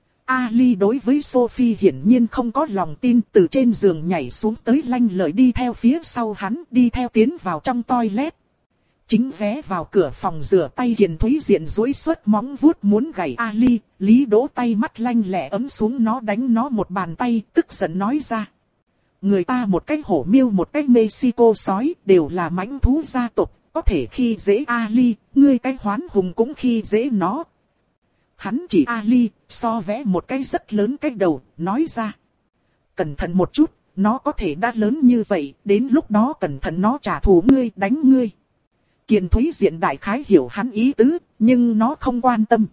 A: Ali đối với Sophie hiển nhiên không có lòng tin, từ trên giường nhảy xuống tới lanh lợi đi theo phía sau hắn, đi theo tiến vào trong toilet. Chính ghé vào cửa phòng rửa tay Kiền Thúy Diện duỗi xuất móng vuốt muốn gảy Ali, Lý Đỗ tay mắt lanh lẹ ấm xuống nó, đánh nó một bàn tay, tức giận nói ra. Người ta một cái hổ miêu một cái Mexico sói, đều là mãnh thú gia tộc, có thể khi dễ Ali, ngươi cái hoán hùng cũng khi dễ nó. Hắn chỉ Ali, so vẽ một cái rất lớn cái đầu, nói ra. Cẩn thận một chút, nó có thể đã lớn như vậy, đến lúc đó cẩn thận nó trả thù ngươi, đánh ngươi. Kiền Thúy Diện đại khái hiểu hắn ý tứ, nhưng nó không quan tâm.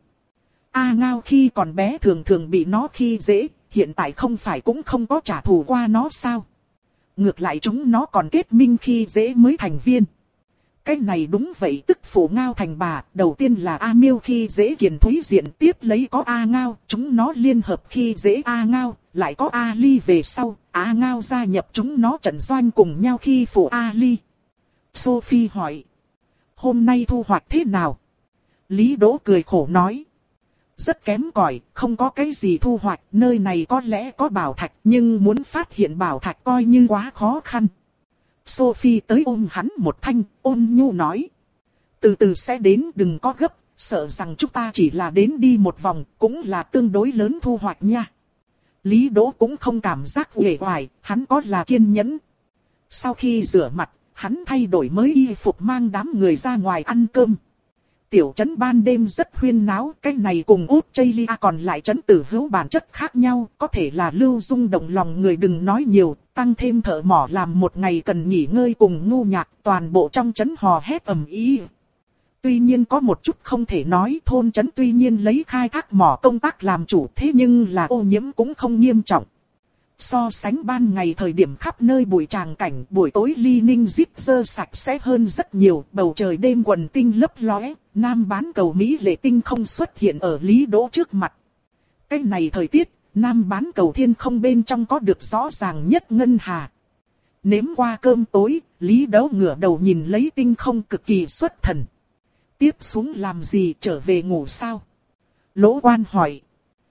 A: A Ngao khi còn bé thường thường bị nó khi dễ, hiện tại không phải cũng không có trả thù qua nó sao? Ngược lại chúng nó còn kết minh khi dễ mới thành viên. Cái này đúng vậy, tức phụ Ngao thành bà, đầu tiên là A Miêu khi dễ Kiền Thúy Diện, tiếp lấy có A Ngao, chúng nó liên hợp khi dễ A Ngao, lại có A Ly về sau, A Ngao gia nhập chúng nó trận doanh cùng nhau khi phụ A Ly. Sophie hỏi. Hôm nay thu hoạch thế nào? Lý Đỗ cười khổ nói. Rất kém cỏi, không có cái gì thu hoạch, nơi này có lẽ có bảo thạch, nhưng muốn phát hiện bảo thạch coi như quá khó khăn. Sophie tới ôm hắn một thanh, ôn nhu nói. Từ từ sẽ đến, đừng có gấp, sợ rằng chúng ta chỉ là đến đi một vòng, cũng là tương đối lớn thu hoạch nha. Lý Đỗ cũng không cảm giác uể oải, hắn có là kiên nhẫn. Sau khi rửa mặt, hắn thay đổi mới y phục mang đám người ra ngoài ăn cơm. Tiểu trấn ban đêm rất huyên náo, cái này cùng Australia còn lại trấn Tử Hữu bản chất khác nhau, có thể là lưu dung động lòng người đừng nói nhiều, tăng thêm thợ mỏ làm một ngày cần nghỉ ngơi cùng ngu nhạc, toàn bộ trong trấn hò hét ầm ĩ. Tuy nhiên có một chút không thể nói, thôn trấn tuy nhiên lấy khai thác mỏ công tác làm chủ, thế nhưng là ô nhiễm cũng không nghiêm trọng. So sánh ban ngày thời điểm khắp nơi bụi tràng cảnh, buổi tối ly ninh zip dơ sạch sẽ hơn rất nhiều, bầu trời đêm quần tinh lấp lóe, nam bán cầu Mỹ lệ tinh không xuất hiện ở Lý Đỗ trước mặt. Cái này thời tiết, nam bán cầu thiên không bên trong có được rõ ràng nhất ngân hà. Nếm qua cơm tối, Lý Đỗ ngửa đầu nhìn lấy tinh không cực kỳ xuất thần. Tiếp xuống làm gì, trở về ngủ sao? Lỗ Quan hỏi.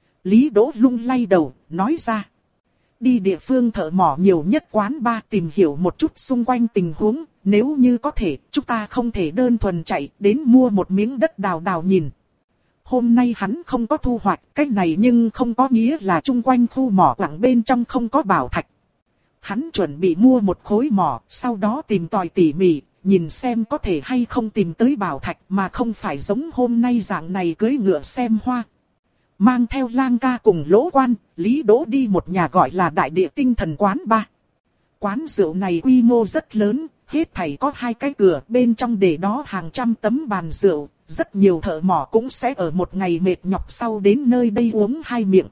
A: Lý Đỗ lung lay đầu, nói ra. Đi địa phương thợ mỏ nhiều nhất quán ba tìm hiểu một chút xung quanh tình huống, nếu như có thể, chúng ta không thể đơn thuần chạy đến mua một miếng đất đào đào nhìn. Hôm nay hắn không có thu hoạch cái này nhưng không có nghĩa là chung quanh khu mỏ quặng bên trong không có bảo thạch. Hắn chuẩn bị mua một khối mỏ, sau đó tìm tòi tỉ mỉ, nhìn xem có thể hay không tìm tới bảo thạch mà không phải giống hôm nay dạng này cưỡi ngựa xem hoa. Mang theo Lang ca cùng Lỗ Quan, Lý Đỗ đi một nhà gọi là Đại Địa Tinh Thần Quán Ba. Quán rượu này quy mô rất lớn, hết thảy có hai cái cửa, bên trong để đó hàng trăm tấm bàn rượu, rất nhiều thợ mỏ cũng sẽ ở một ngày mệt nhọc sau đến nơi đây uống hai miệng.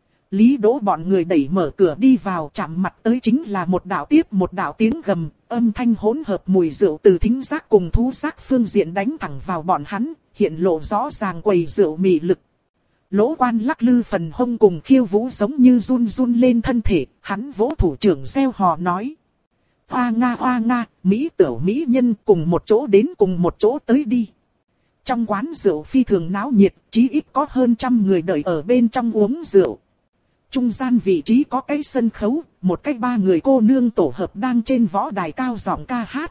A: Lý Đỗ bọn người đẩy mở cửa đi vào, chạm mặt tới chính là một đạo tiếp một đạo tiếng gầm, âm thanh hỗn hợp mùi rượu từ thính giác cùng thú giác phương diện đánh thẳng vào bọn hắn, hiện lộ rõ ràng quầy rượu mị lực. Lỗ Quan lắc lư phần hông cùng khiêu vũ giống như run run lên thân thể, hắn vỗ thủ trưởng reo hò nói. Hoa nga hoa nga, Mỹ tiểu Mỹ nhân cùng một chỗ đến cùng một chỗ tới đi. Trong quán rượu phi thường náo nhiệt, chí ít có hơn trăm người đợi ở bên trong uống rượu. Trung gian vị trí có cái sân khấu, một cái ba người cô nương tổ hợp đang trên võ đài cao giọng ca hát.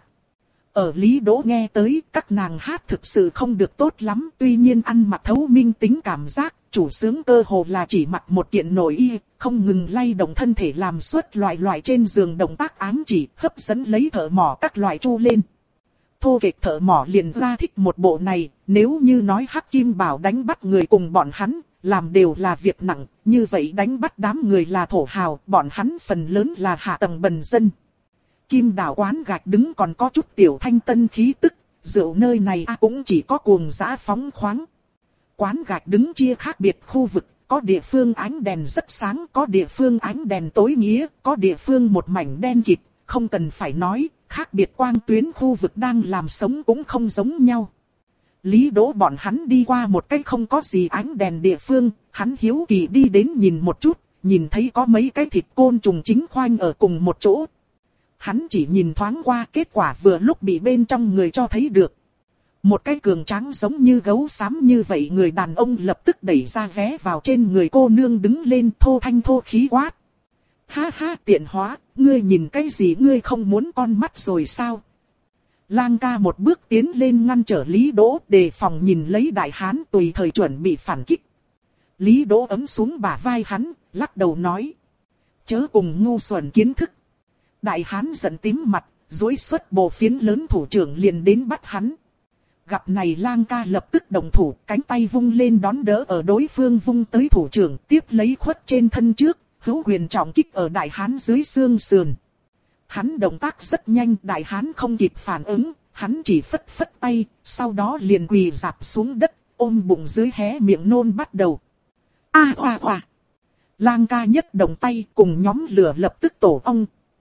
A: Ở Lý Đỗ nghe tới, các nàng hát thực sự không được tốt lắm, tuy nhiên ăn mặc thấu minh tính cảm giác, chủ sướng cơ hồ là chỉ mặc một kiện nội y, không ngừng lay động thân thể làm suốt loại loại trên giường động tác ám chỉ, hấp dẫn lấy thợ mỏ các loại chu lên. Thô kệch thợ mỏ liền ra thích một bộ này, nếu như nói Hắc Kim Bảo đánh bắt người cùng bọn hắn, làm đều là việc nặng, như vậy đánh bắt đám người là thổ hào, bọn hắn phần lớn là hạ tầng bần dân. Kim Đảo quán gạch đứng còn có chút tiểu thanh tân khí tức, rượu nơi này à cũng chỉ có cuồng dã phóng khoáng. Quán gạch đứng chia khác biệt khu vực, có địa phương ánh đèn rất sáng, có địa phương ánh đèn tối nghĩa, có địa phương một mảnh đen kịt, không cần phải nói, khác biệt quang tuyến khu vực đang làm sống cũng không giống nhau. Lý Đỗ bọn hắn đi qua một cái không có gì ánh đèn địa phương, hắn hiếu kỳ đi đến nhìn một chút, nhìn thấy có mấy cái thịt côn trùng chính khoanh ở cùng một chỗ. Hắn chỉ nhìn thoáng qua, kết quả vừa lúc bị bên trong người cho thấy được. Một cái cường tráng giống như gấu xám như vậy, người đàn ông lập tức đẩy ra vé vào trên người cô nương, đứng lên thô thanh thô khí quát. Ha ha, tiện hóa, ngươi nhìn cái gì, ngươi không muốn con mắt rồi sao? Lang ca một bước tiến lên ngăn trở Lý Đỗ, đề phòng nhìn lấy đại hán tùy thời chuẩn bị phản kích. Lý Đỗ ấm xuống bả vai hắn, lắc đầu nói. Chớ cùng ngu xuẩn kiến thức. Đại hán giận tím mặt, duỗi xuất bộ phiến lớn thủ trưởng liền đến bắt hắn. Gặp này Lang ca lập tức đồng thủ, cánh tay vung lên đón đỡ ở đối phương vung tới thủ trưởng, tiếp lấy khuất trên thân trước, hữu quyền trọng kích ở đại hán dưới xương sườn. Hắn động tác rất nhanh, đại hán không kịp phản ứng, hắn chỉ phất phất tay, sau đó liền quỳ rạp xuống đất, ôm bụng dưới hé miệng nôn bắt đầu. A oa oa! Lang ca nhất động tay cùng nhóm lửa lập tức tổ ong.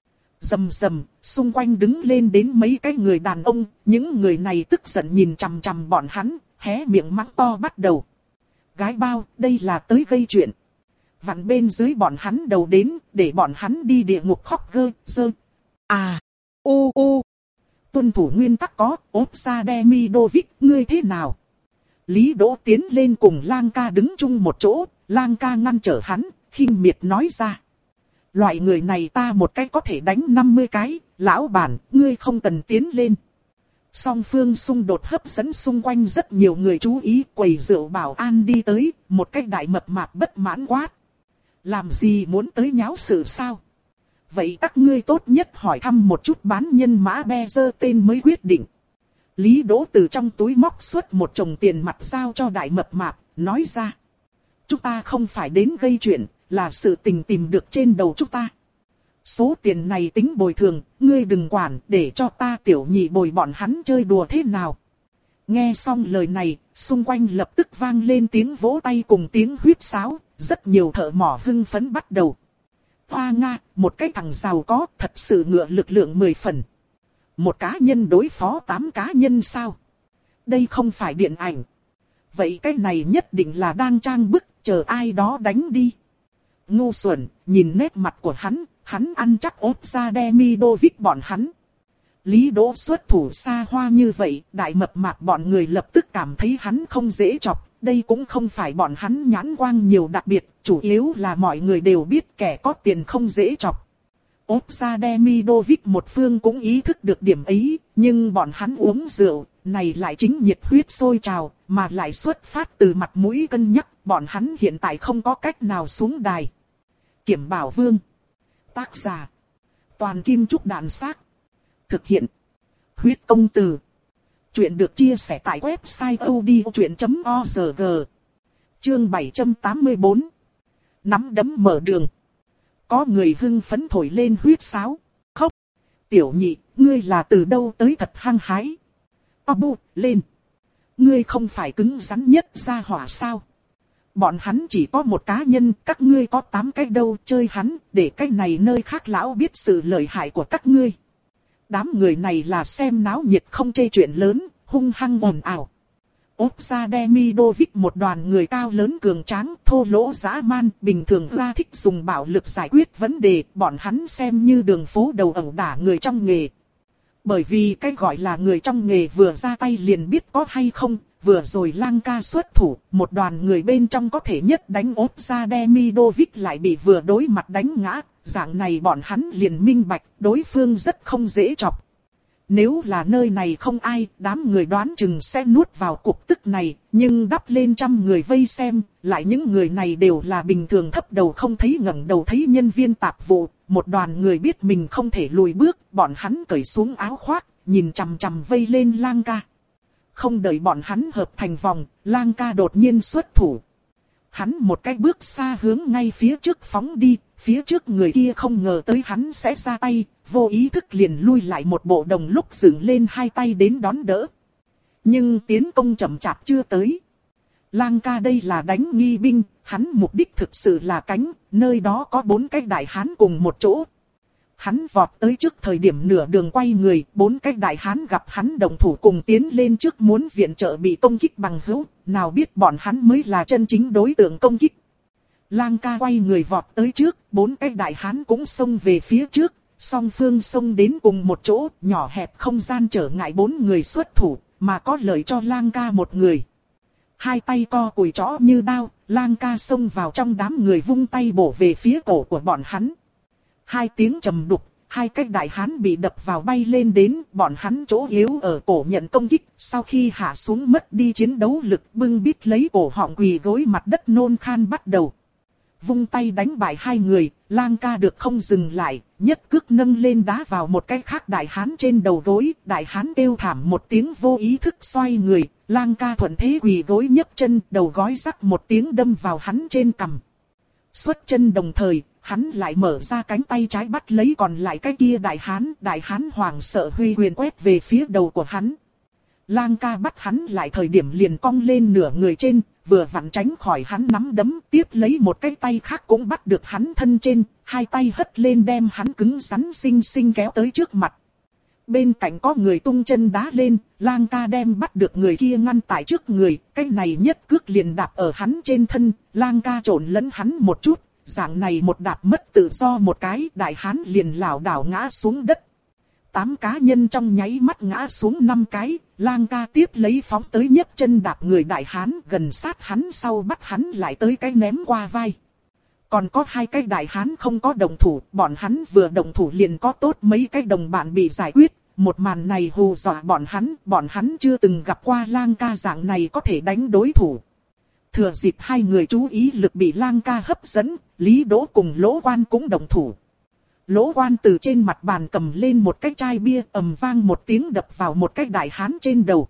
A: Rầm rầm, xung quanh đứng lên đến mấy cái người đàn ông, những người này tức giận nhìn chằm chằm bọn hắn, hé miệng mắng to bắt đầu. Gái bao, đây là tới gây chuyện. Vặn bên dưới bọn hắn đầu đến, để bọn hắn đi địa ngục khóc gơ, dơ. À, ô ô. Tuân thủ nguyên tắc có, ốp sa đemi đô vích, ngươi thế nào? Lý Đỗ tiến lên cùng Lang ca đứng chung một chỗ, Lang ca ngăn trở hắn, khinh miệt nói ra. Loại người này ta một cái có thể đánh năm mươi cái, lão bản, ngươi không cần tiến lên. Song phương xung đột hấp dẫn xung quanh rất nhiều người chú ý, quầy rượu bảo an đi tới, một cái đại mập mạp bất mãn quát. Làm gì muốn tới nháo sự sao? Vậy các ngươi tốt nhất hỏi thăm một chút bán nhân mã be dơ tên mới quyết định. Lý Đỗ từ trong túi móc xuất một chồng tiền mặt giao cho đại mập mạp, nói ra. Chúng ta không phải đến gây chuyện, là sự tình tìm được trên đầu chúng ta. Số tiền này tính bồi thường, ngươi đừng quản, để cho ta tiểu nhị bồi bọn hắn chơi đùa thế nào. Nghe xong lời này, xung quanh lập tức vang lên tiếng vỗ tay cùng tiếng huýt sáo, rất nhiều thợ mỏ hưng phấn bắt đầu. Hoa Nga, một cái thằng giàu có, thật sự ngựa lực lượng mười phần. Một cá nhân đối phó tám cá nhân sao? Đây không phải điện ảnh. Vậy cái này nhất định là đang trang bức, chờ ai đó đánh đi. Ngu xuẩn, nhìn nét mặt của hắn, hắn ăn chắc ốp ra đemi đô vích bọn hắn. Lý Đỗ xuất thủ xa hoa như vậy, đại mập mạp bọn người lập tức cảm thấy hắn không dễ chọc. Đây cũng không phải bọn hắn nhãn quang nhiều đặc biệt, chủ yếu là mọi người đều biết kẻ có tiền không dễ chọc. Ốp ra đemi đô vích một phương cũng ý thức được điểm ấy, nhưng bọn hắn uống rượu, này lại chính nhiệt huyết sôi trào, mà lại xuất phát từ mặt mũi cân nhắc, bọn hắn hiện tại không có cách nào xuống đài. Kiểm Bảo Vương. Tác giả. Toàn Kim Trúc Đạn Xác. Thực hiện. Huyết Công Từ. Chuyện được chia sẻ tại website odchuyện chấm org. Chương bảy trăm tám mươi tư. Nắm đấm mở đường. Có người hưng phấn thổi lên huyết sáo. Khóc. Tiểu nhị, ngươi là từ đâu tới thật hăng hái. O bu, lên. Ngươi không phải cứng rắn nhất ra hỏa sao. Bọn hắn chỉ có một cá nhân, các ngươi có tám cái đâu, chơi hắn, để cái này nơi khác lão biết sự lợi hại của các ngươi. Đám người này là xem náo nhiệt không chê chuyện lớn, hung hăng ồn ào. Ốp ra Demidovic một đoàn người cao lớn cường tráng, thô lỗ dã man, bình thường ra thích dùng bạo lực giải quyết vấn đề, bọn hắn xem như đường phố đầu ẩu đả người trong nghề. Bởi vì cái gọi là người trong nghề vừa ra tay liền biết có hay không, vừa rồi Lang ca xuất thủ, một đoàn người bên trong có thể nhất đánh Ốp ra Demidovic lại bị vừa đối mặt đánh ngã, dạng này bọn hắn liền minh bạch, đối phương rất không dễ chọc. Nếu là nơi này không ai, đám người đoán chừng sẽ nuốt vào cục tức này, nhưng đắp lên trăm người vây xem, lại những người này đều là bình thường thấp đầu không thấy ngẩng đầu thấy nhân viên tạp vụ, một đoàn người biết mình không thể lùi bước, bọn hắn cởi xuống áo khoác, nhìn chằm chằm vây lên Lang ca. Không đợi bọn hắn hợp thành vòng, Lang ca đột nhiên xuất thủ. Hắn một cái bước xa hướng ngay phía trước phóng đi, phía trước người kia không ngờ tới hắn sẽ ra tay, vô ý thức liền lui lại một bộ đồng lúc dựng lên hai tay đến đón đỡ. Nhưng tiến công chậm chạp chưa tới. Lang ca đây là đánh nghi binh, hắn mục đích thực sự là cánh, nơi đó có bốn cái đại hán cùng một chỗ. Hắn vọt tới trước thời điểm nửa đường quay người, bốn cái đại hán gặp hắn đồng thủ cùng tiến lên trước muốn viện trợ bị công kích bằng hữu, nào biết bọn hắn mới là chân chính đối tượng công kích. Lang ca quay người vọt tới trước, bốn cái đại hán cũng xông về phía trước, song phương xông đến cùng một chỗ, nhỏ hẹp không gian trở ngại bốn người xuất thủ, mà có lợi cho Lang ca một người. Hai tay co cùi chó như đao, Lang ca xông vào trong đám người vung tay bổ về phía cổ của bọn hắn. Hai tiếng trầm đục, hai cái đại hán bị đập vào bay lên đến, bọn hắn chỗ yếu ở cổ nhận công kích, sau khi hạ xuống mất đi chiến đấu lực, bưng bít lấy cổ họng quỳ gối mặt đất nôn khan bắt đầu. Vung tay đánh bại hai người, Lang ca được không dừng lại, nhất cước nâng lên đá vào một cái khác đại hán trên đầu gối, đại hán kêu thảm một tiếng vô ý thức xoay người, Lang ca thuận thế quỳ gối nhấc chân, đầu gói rắc một tiếng đâm vào hắn trên cằm. Xuất chân đồng thời, hắn lại mở ra cánh tay trái bắt lấy còn lại cái kia đại hán, đại hán hoảng sợ huy quyền quét về phía đầu của hắn. Lang ca bắt hắn lại thời điểm liền cong lên nửa người trên, vừa vặn tránh khỏi hắn nắm đấm, tiếp lấy một cái tay khác cũng bắt được hắn thân trên, hai tay hất lên đem hắn cứng rắn xinh xinh kéo tới trước mặt. Bên cạnh có người tung chân đá lên, Lang ca đem bắt được người kia ngăn tại trước người, cái này nhất cước liền đạp ở hắn trên thân, Lang ca trộn lẫn hắn một chút, dạng này một đạp mất tự do một cái, đại hán liền lảo đảo ngã xuống đất. Tám cá nhân trong nháy mắt ngã xuống năm cái, Lang ca tiếp lấy phóng tới nhấc chân đạp người đại hán gần sát hắn sau bắt hắn lại tới cái ném qua vai. Còn có hai cái đại hán không có đồng thủ, bọn hắn vừa đồng thủ liền có tốt mấy cái đồng bạn bị giải quyết. Một màn này hù dọa bọn hắn, bọn hắn chưa từng gặp qua Lang ca dạng này có thể đánh đối thủ. Thừa dịp hai người chú ý lực bị Lang ca hấp dẫn, Lý Đỗ cùng Lỗ Quan cũng đồng thủ. Lỗ Quan từ trên mặt bàn cầm lên một cái chai bia, ầm vang một tiếng đập vào một cái đại hán trên đầu.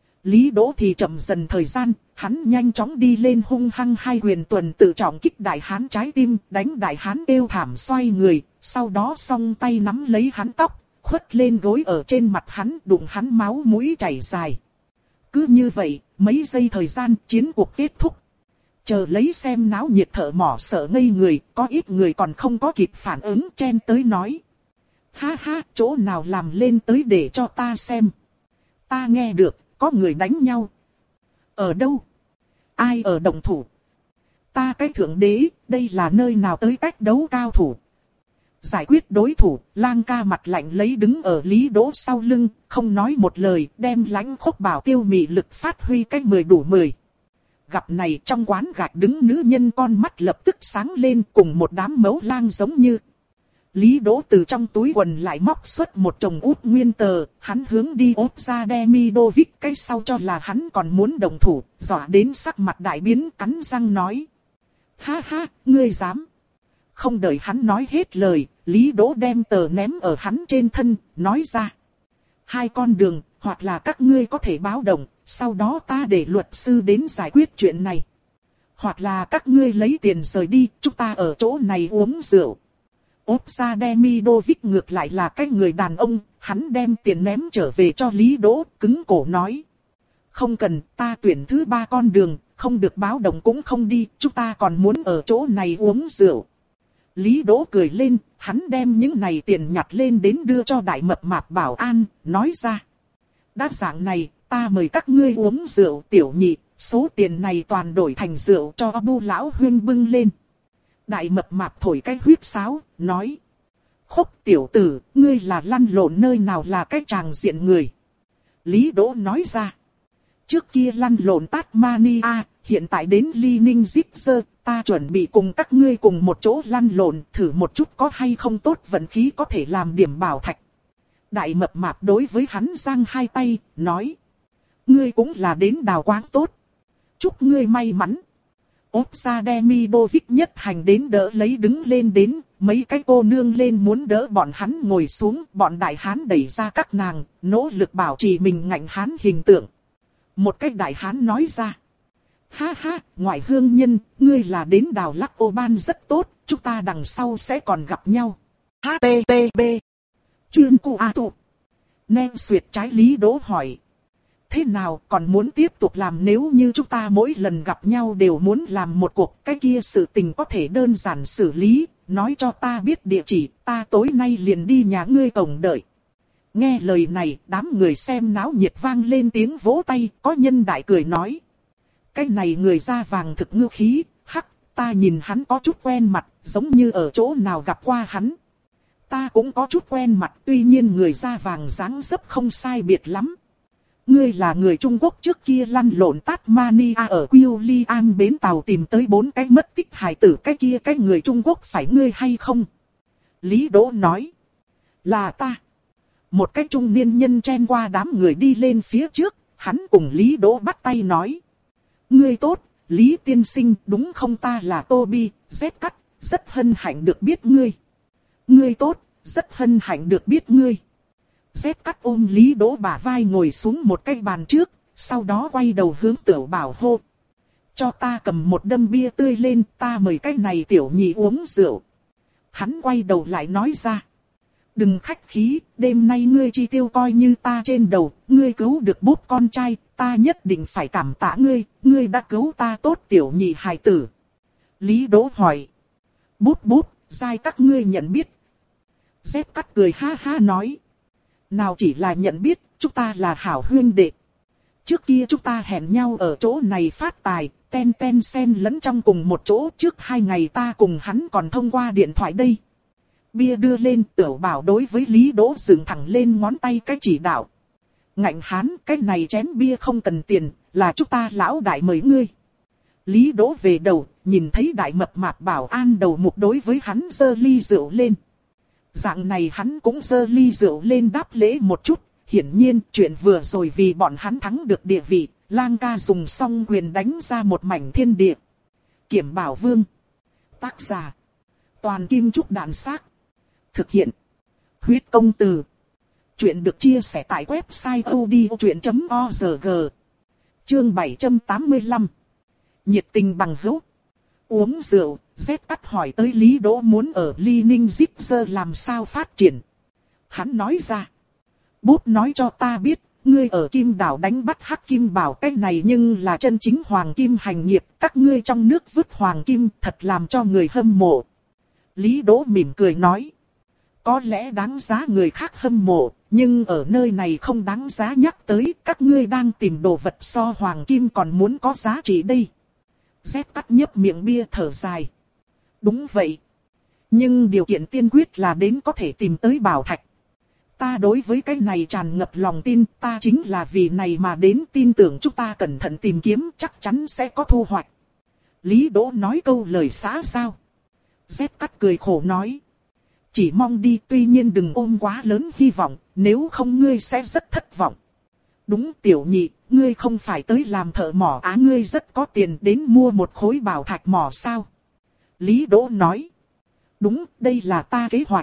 A: Lý Đỗ thì chậm dần thời gian, hắn nhanh chóng đi lên hung hăng hai quyền tuần tự trọng kích đại hán trái tim, đánh đại hán kêu thảm xoay người, sau đó song tay nắm lấy hắn tóc, khuất lên gối ở trên mặt hắn, đụng hắn máu mũi chảy dài. Cứ như vậy, mấy giây thời gian, chiến cuộc kết thúc. Chờ lấy xem náo nhiệt thợ mỏ sợ ngây người, có ít người còn không có kịp phản ứng chen tới nói. Ha ha, chỗ nào làm lên tới để cho ta xem. Ta nghe được, có người đánh nhau. Ở đâu? Ai ở động thủ? Ta cái thượng đế, đây là nơi nào tới cách đấu cao thủ? Giải quyết đối thủ, Lang ca mặt lạnh lấy đứng ở Lý Đỗ sau lưng, không nói một lời, đem lãnh khốc bảo tiêu mị lực phát huy cách mười đủ mười. Gặp này trong quán gạch đứng nữ nhân con mắt lập tức sáng lên cùng một đám mấu lang giống như. Lý Đỗ từ trong túi quần lại móc xuất một chồng út nguyên tờ, hắn hướng đi ốp ra Demidovic cái sau cho là hắn còn muốn đồng thủ, dọa đến sắc mặt đại biến cắn răng nói. Ha ha, ngươi dám. Không đợi hắn nói hết lời, Lý Đỗ đem tờ ném ở hắn trên thân, nói ra. Hai con đường, hoặc là các ngươi có thể báo động, sau đó ta để luật sư đến giải quyết chuyện này. Hoặc là các ngươi lấy tiền rời đi, chúng ta ở chỗ này uống rượu. Ốp ra Demidovic ngược lại là cái người đàn ông, hắn đem tiền ném trở về cho Lý Đỗ, cứng cổ nói. Không cần, ta tuyển thứ ba con đường, không được báo động cũng không đi, chúng ta còn muốn ở chỗ này uống rượu. Lý Đỗ cười lên, hắn đem những này tiền nhặt lên đến đưa cho đại mập mạp bảo an, nói ra. Đa dạng này, ta mời các ngươi uống rượu. Tiểu nhị, số tiền này toàn đổi thành rượu cho Bu lão huynh bưng lên. Đại mập mạp thổi cái huýt sáo, nói. Khúc tiểu tử, ngươi là lăn lộn nơi nào là cái tràng diện người. Lý Đỗ nói ra. Trước kia lăn lộn Tasmania, hiện tại đến Ly Ninh Zipser, ta chuẩn bị cùng các ngươi cùng một chỗ lăn lộn, thử một chút có hay không tốt vận khí có thể làm điểm bảo thạch. Đại mập mạp đối với hắn giang hai tay, nói. Ngươi cũng là đến đào quáng tốt. Chúc ngươi may mắn. Ốp ra Demidovic nhất hành đến đỡ lấy đứng lên đến, mấy cái cô nương lên muốn đỡ bọn hắn ngồi xuống, bọn đại hán đẩy ra các nàng, nỗ lực bảo trì mình ngạnh hán hình tượng. Một cái đại hán nói ra. Ha ha, ngoại hương nhân, ngươi là đến đào lắc ô ban rất tốt, chúng ta đằng sau sẽ còn gặp nhau. hát tê tê pê Chuyên cụ A tụ. Nem xuyệt trái Lý Đỗ hỏi. Thế nào còn muốn tiếp tục làm nếu như chúng ta mỗi lần gặp nhau đều muốn làm một cuộc, cái kia sự tình có thể đơn giản xử lý, nói cho ta biết địa chỉ, ta tối nay liền đi nhà ngươi cổng đợi. Nghe lời này, đám người xem náo nhiệt vang lên tiếng vỗ tay, có nhân đại cười nói. Cái này người da vàng thực ngư khí, hắc, ta nhìn hắn có chút quen mặt, giống như ở chỗ nào gặp qua hắn. Ta cũng có chút quen mặt, tuy nhiên người da vàng dáng dấp không sai biệt lắm. Ngươi là người Trung Quốc trước kia lăn lộn Tasmania ở William bến tàu tìm tới bốn cái mất tích hài tử, cái kia cái người Trung Quốc phải ngươi hay không? Lý Đỗ nói. Là ta. Một cái trung niên nhân chen qua đám người đi lên phía trước, hắn cùng Lý Đỗ bắt tay nói. Ngươi tốt, Lý tiên sinh, đúng không, ta là Toby, dép cắt, rất hân hạnh được biết ngươi. Ngươi tốt, rất hân hạnh được biết ngươi. Dép cắt ôm Lý Đỗ bả vai ngồi xuống một cái bàn trước, sau đó quay đầu hướng Tiểu Bảo hô. Cho ta cầm một đâm bia tươi lên, ta mời cái này tiểu nhị uống rượu. Hắn quay đầu lại nói ra. Đừng khách khí, đêm nay ngươi chi tiêu coi như ta trên đầu, ngươi cứu được bốp con trai, ta nhất định phải cảm tạ ngươi, ngươi đã cứu ta tốt tiểu nhị hài tử. Lý Đỗ hỏi. Bốp bốp, giai các ngươi nhận biết. Dép cắt cười ha ha nói. Nào chỉ là nhận biết, chúng ta là hảo huynh đệ. Trước kia chúng ta hẹn nhau ở chỗ này phát tài, ten ten sen lẫn trong cùng một chỗ, trước hai ngày ta cùng hắn còn thông qua điện thoại đây. Bia đưa lên, Tiểu Bảo đối với Lý Đỗ dựng thẳng lên ngón tay cái chỉ đạo. Ngạnh hán, cái này chén bia không cần tiền, là chúng ta lão đại mời ngươi. Lý Đỗ về đầu, nhìn thấy đại mập mạp bảo an đầu mục đối với hắn giơ ly rượu lên. Dạng này hắn cũng giơ ly rượu lên đáp lễ một chút, hiển nhiên chuyện vừa rồi vì bọn hắn thắng được địa vị, Lang ca dùng song quyền đánh ra một mảnh thiên địa. Kiểm Bảo Vương. Tác giả. Toàn Kim Trúc Đàn Xác. Thực hiện. Huyết Công Từ. Chuyện được chia sẻ tại website odchuyện chấm org. Chương bảy trăm tám mươi lăm. Nhiệt tình bằng hữu. Uống rượu, Dép cắt hỏi tới Lý Đỗ muốn ở Ly Ninh Zipser làm sao phát triển. Hắn nói ra. Bốp nói cho ta biết, ngươi ở Kim Đảo đánh bắt hắc kim bảo, cái này nhưng là chân chính hoàng kim hành nghiệp, các ngươi trong nước vứt hoàng kim thật làm cho người hâm mộ. Lý Đỗ mỉm cười nói. Có lẽ đáng giá người khác hâm mộ, nhưng ở nơi này không đáng giá nhắc tới, các ngươi đang tìm đồ vật so hoàng kim còn muốn có giá trị đây. Dép cắt nhấp miệng bia thở dài. Đúng vậy. Nhưng điều kiện tiên quyết là đến có thể tìm tới bảo thạch. Ta đối với cái này tràn ngập lòng tin, ta chính là vì này mà đến, tin tưởng chúng ta cẩn thận tìm kiếm chắc chắn sẽ có thu hoạch. Lý Đỗ nói câu lời xã giao. Dép cắt cười khổ nói. Chỉ mong đi, tuy nhiên đừng ôm quá lớn hy vọng, nếu không ngươi sẽ rất thất vọng. Đúng tiểu nhị, ngươi không phải tới làm thợ mỏ á, ngươi rất có tiền đến mua một khối bảo thạch mỏ sao? Lý Đỗ nói. Đúng, đây là ta kế hoạch.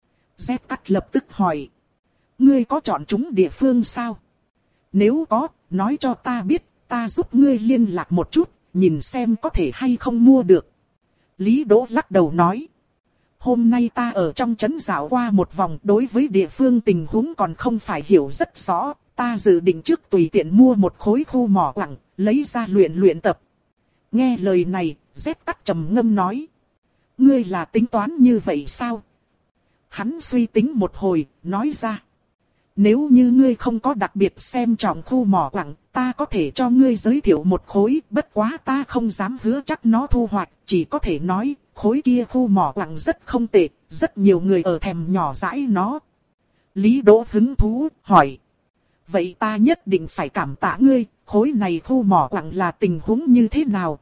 A: Dép cắt lập tức hỏi. Ngươi có chọn chúng địa phương sao? Nếu có, nói cho ta biết, ta giúp ngươi liên lạc một chút, nhìn xem có thể hay không mua được. Lý Đỗ lắc đầu nói. Hôm nay ta ở trong trấn dạo qua một vòng, đối với địa phương tình huống còn không phải hiểu rất rõ, ta dự định trước tùy tiện mua một khối khu mỏ quặng, lấy ra luyện luyện tập. Nghe lời này, Dép cắt trầm ngâm nói. Ngươi là tính toán như vậy sao? Hắn suy tính một hồi, nói ra. Nếu như ngươi không có đặc biệt xem trọng khu mỏ quặng, ta có thể cho ngươi giới thiệu một khối, bất quá ta không dám hứa chắc nó thu hoạch, chỉ có thể nói, khối kia khu mỏ quặng rất không tệ, rất nhiều người ở thèm nhỏ dãi nó. Lý Đỗ hứng thú, hỏi. Vậy ta nhất định phải cảm tạ ngươi, khối này khu mỏ quặng là tình huống như thế nào?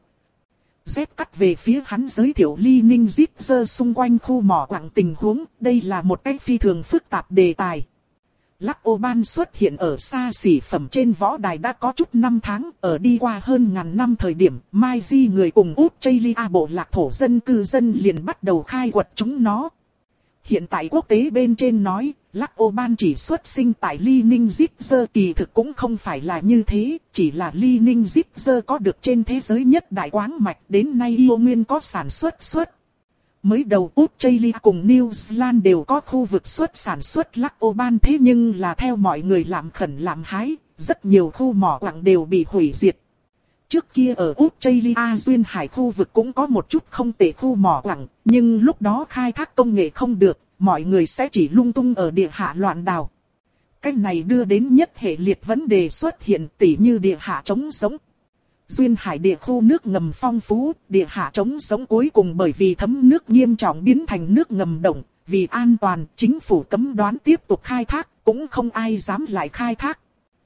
A: Dép cắt về phía hắn giới thiệu Ly Ninh Zip Dơ xung quanh khu mỏ quặng tình huống, đây là một cái phi thường phức tạp đề tài. Lắc ô ban xuất hiện ở xa xỉ phẩm trên võ đài đã có chút năm tháng, ở đi qua hơn ngàn năm thời điểm, Mai Di người cùng Australia bộ lạc thổ dân cư dân liền bắt đầu khai quật chúng nó. Hiện tại quốc tế bên trên nói, Lắc ô ban chỉ xuất sinh tại Ly Ninh Zip Dơ kỳ thực cũng không phải là như thế, chỉ là Ly Ninh Zip Dơ có được trên thế giới nhất đại quáng mạch, đến nay yêu nguyên có sản xuất xuất. Mới đầu Australia cùng New Zealand đều có khu vực xuất sản xuất Lắc ô ban, thế nhưng là theo mọi người làm khẩn làm hái, rất nhiều khu mỏ quặng đều bị hủy diệt. Trước kia ở Australia duyên hải khu vực cũng có một chút không tệ khu mỏ quặng, nhưng lúc đó khai thác công nghệ không được, mọi người sẽ chỉ lung tung ở địa hạ loạn đào. Cái này đưa đến nhất hệ liệt vấn đề xuất hiện, tỉ như địa hạ trống sống. Duyên hải địa khu nước ngầm phong phú, địa hạ trống sống cuối cùng bởi vì thấm nước nghiêm trọng biến thành nước ngầm động. Vì an toàn, chính phủ cấm đoán tiếp tục khai thác, cũng không ai dám lại khai thác.